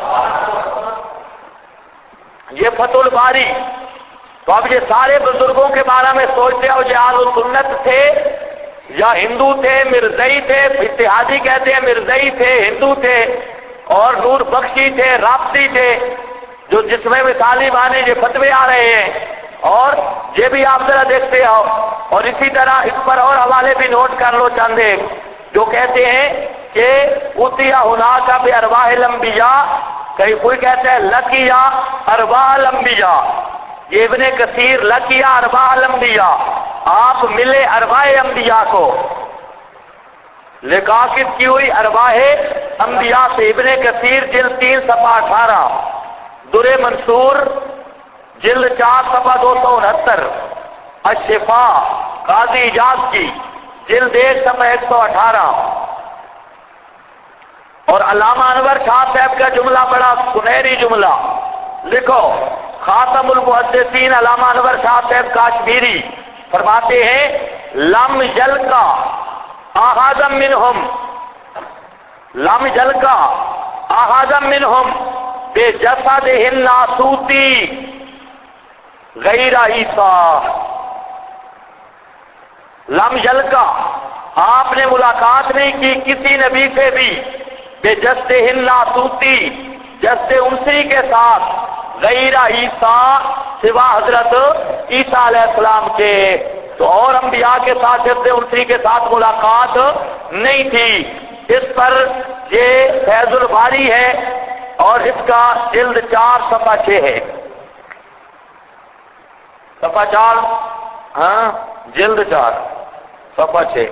یہ فتح الباری۔ تو اب یہ سارے بزرگوں کے بارے میں سوچتے ہو جو اہل سنت تھے یا ہندو تھے، مرزئی تھے، اتحادی کہتے ہیں، مرزئی تھے، ہندو تھے، اور نور بخشی تھے، رابطی تھے، جو جس میں مثالی معنی یہ فتوے آ رہے ہیں، اور یہ بھی آپ ذرا دیکھتے ہو۔ اور اسی طرح اس پر اور حوالے بھی نوٹ کر لو چند ایک، جو کہتے ہیں کہ اتیا ہناکا بے ارواح الانبیاء، کہیں کوئی کہتا ہے لقیا ارواح الانبیاء، یہ ابن کثیر لقیا ارواح الانبیاء، آپ ملے ارواح انبیاء کو، لقاقت کی ہوئی ارواح انبیاء سے، ابن کثیر جلد 3 صفحہ 18، در منصور جلد 4 صفحہ 269، الشفا قاضی اجاز کی، جلد 1 صفحہ 118، اور علامہ انور شاہ صاحب کا جملہ بڑا سنہری جملہ، لکھو خاتم المحدثین علامہ انور شاہ صاحب کاشمیری فرماتے ہیں لم یلقا احدم منہم، لم یلقا احدم منہم بجسدہ الناسوتی غیر عیسیٰ، لم یلقا آپ نے ملاقات نہیں کی کسی نبی سے بھی بجسدہ الناسوتی جسد انسی کے ساتھ غیر عیسیٰ سوا حضرت عیسیٰ علیہ السلام کے، تو اور انبیاء کے ساتھ جسد انسی کے ساتھ ملاقات نہیں تھی۔ اس پر یہ فیض الباری ہے اور اس کا جلد 4 صفحہ 6 ہے، صفحہ 4 جلد 4 صفحہ 6،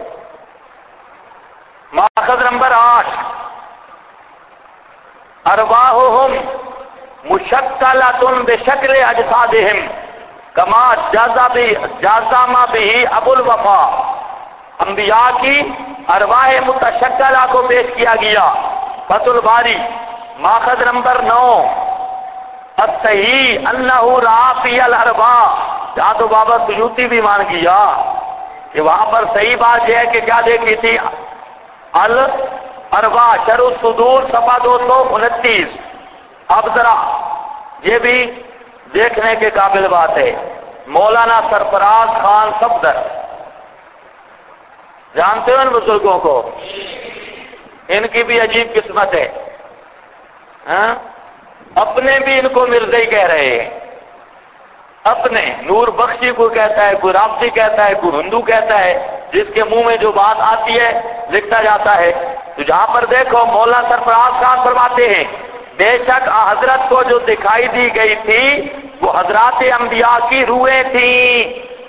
ماخذ نمبر 8، ارواحہم مشکلۃ بشکل اجسادہم کما جازم بہ ابو الوفا، انبیاء کی ارواح متشکلہ کو پیش کیا گیا، فتح الباری ماخذ نمبر 9، الصحیح انہ رأى فی الارواح، جہاں تو بابا سیوطی بھی مان گیا کہ وہاں پر صحیح بات یہ ہے کہ کیا دیکھی تھی، الارواح شرح الصدور صفحہ 229۔ اب ذرا یہ بھی دیکھنے کے قابل بات ہے، مولانا سرفراز خان صفدر، جانتے ہو ان بزرگوں کو، ان کی بھی عجیب قسمت ہے، اپنے بھی ان کو مرزائی کہہ رہے ہیں، اپنے نور بخشی کو کہتا ہے، کوئی رابطی کہتا ہے، کوئی ہندو کہتا ہے، جس کے منہ میں جو بات آتی ہے لکھتا جاتا ہے۔ تو جہاں پر دیکھو مولانا سرفراز خان فرماتے ہیں بے شک حضرت کو جو دکھائی دی گئی تھی وہ حضرات انبیاء کی روحیں تھیں،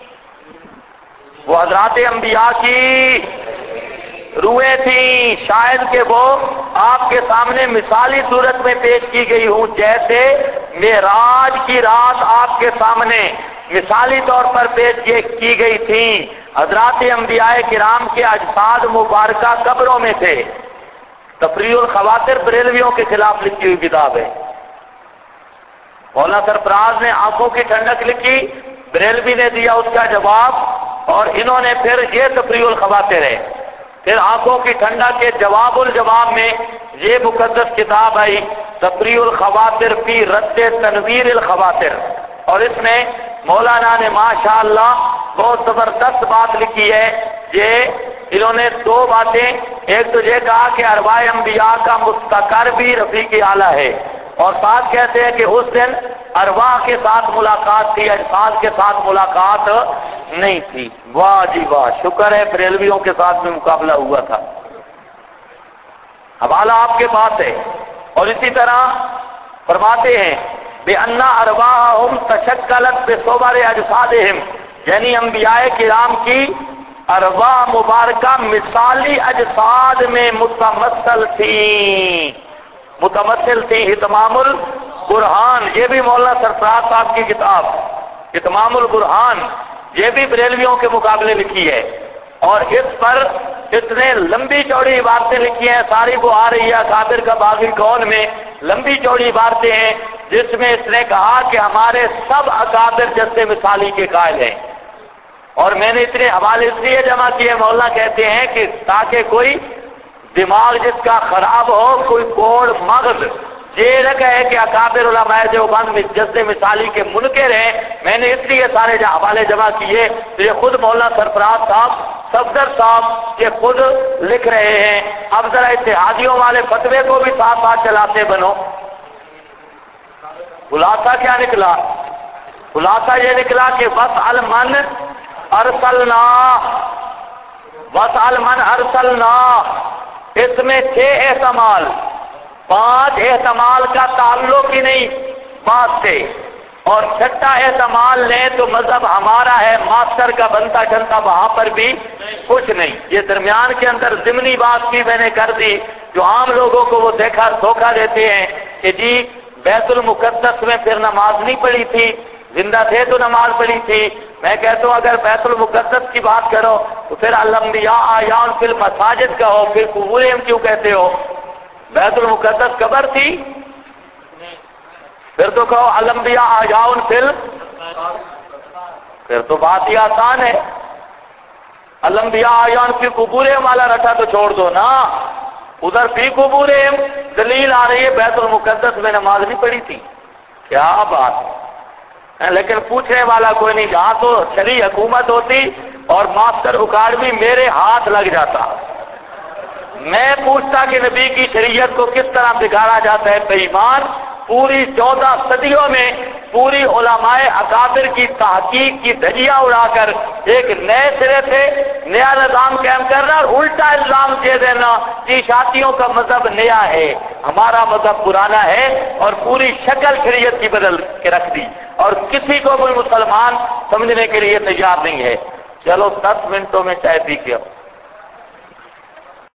وہ حضرات انبیاء کی روحیں تھیں، شاید کہ وہ آپ کے سامنے مثالی صورت میں پیش کی گئی ہوں، جیسے معراج کی رات آپ کے سامنے مثالی طور پر پیش کی گئی تھی۔ حضرات انبیاء کرام کے اجساد مبارکہ قبروں میں تھے۔ تفریح الخواطر بریلویوں کے خلاف لکھی ہوئی کتاب ہے، مولانا سرفراز نے آنکھوں کی ٹھنڈک لکھی، بریلوی نے دیا اس کا جواب، اور انہوں نے پھر یہ تفریح الخواطر ہے، پھر آنکھوں کی ٹھنڈک کے جواب الجواب میں یہ مقدس کتاب آئی تفریح الخواطر فی رد تنویر الخواطر، اور اس میں مولانا نے ماشاءاللہ بہت زبردست بات لکھی ہے۔ یہ انہوں نے 2 باتیں، ایک تو یہ کہا کہ ارواح انبیاء کا مستقر بھی رفیق اعلیٰ ہے، اور ساتھ کہتے ہیں کہ اس دن ارواح کے ساتھ ملاقات تھی، اجساد کے ساتھ ملاقات نہیں تھی۔ واہ جی واہ، شکر ہے بریلویوں کے ساتھ بھی مقابلہ ہوا تھا۔ حوالہ آپ کے پاس ہے، اور اسی طرح فرماتے ہیں بِأَنَّ أَرْوَاحَهُمْ تَشَكَّلَتْ بِصُوَرِ أَجْسَادِهِمْ، یعنی انبیاء کرام کی ارواح مبارکہ مثالی اجساد میں متمثل تھی۔ اتمام البرہان، یہ بھی مولانا سرفراز صاحب کی کتاب اتمام البرہان، یہ بھی بریلویوں کے مقابلے لکھی ہے، اور اس پر اتنے لمبی چوڑی عبارتیں لکھی ہیں، ساری وہ آ رہی ہے اکابر کا باغی کون میں، لمبی چوڑی عبارتیں ہیں جس میں اس نے کہا کہ ہمارے سب اکابر جیسے مثالی کے قائل ہیں۔ اور میں نے اتنے حوالے اس لیے جمع کیے، مولانا کہتے ہیں کہ تاکہ کوئی دماغ جس کا خراب ہو، کوئی کوڑ مغز یہ نہ کہے کہ اکابر علماء دیوبند میں جذب مثالی کے منکر ہیں، میں نے اس لیے سارے حوالے جمع کیے۔ تو یہ خود مولانا سرفراز صاحب صفدر صاحب یہ خود لکھ رہے ہیں۔ اب ذرا اتحادیوں والے فتوے کو بھی ساتھ ساتھ چلاتے بنو۔ خلاصہ کیا نکلا؟ خلاصہ یہ نکلا کہ وَاسْأَلْ مَنْ ارسلنا، اس میں 6 احتمال، 5 احتمال کا تعلق ہی نہیں بات سے، اور 6واں احتمال لیں تو مذہب ہمارا ہے، ماسٹر کا بنتا چلتا وہاں پر بھی کچھ نہیں۔ یہ درمیان کے اندر ضمنی بات کی میں نے کر دی، جو عام لوگوں کو وہ دھوکہ دیتے ہیں کہ جی بیت المقدس میں پھر نماز نہیں پڑھی تھی، زندہ تھے تو نماز پڑھی تھی. میں کہتا ہوں اگر بیت المقدس کی بات کرو تو پھر الانبیاء احیاء فی المساجد کہو، پھر قبورہم کیوں کہتے ہو؟ بیت المقدس قبر تھی؟ پھر تو کہو الانبیاء احیاء فی پھر تو بات ہی آسان ہے. الانبیاء احیاء فی قبورہم والا رٹا تو چھوڑ دو نا، ادھر فی قبورہم دلیل آ رہی ہے بیت المقدس میں نماز نہیں پڑھی تھی. کیا بات ہے، لیکن پوچھنے والا کوئی نہیں. جہاں تو شرعی حکومت ہوتی اور ماسٹر اکاڈمی میرے ہاتھ لگ جاتا، میں پوچھتا کہ نبی کی شریعت کو کس طرح بگاڑا جاتا ہے. بے ایمان، پوری 14 صدیوں میں پوری علماء اکابر کی تحقیق کی دھجیاں اڑا کر ایک نئے سرے سے نیا نظام قائم کرنا اور الٹا الزام دے دینا کہ شادیوں کا مذہب نیا ہے، ہمارا مذہب پرانا ہے، اور پوری شکل شریعت کی بدل کے رکھ دی اور کسی کو کوئی مسلمان سمجھنے کے لیے تیار نہیں ہے. چلو 10 منٹوں میں چائے پی کے آؤ.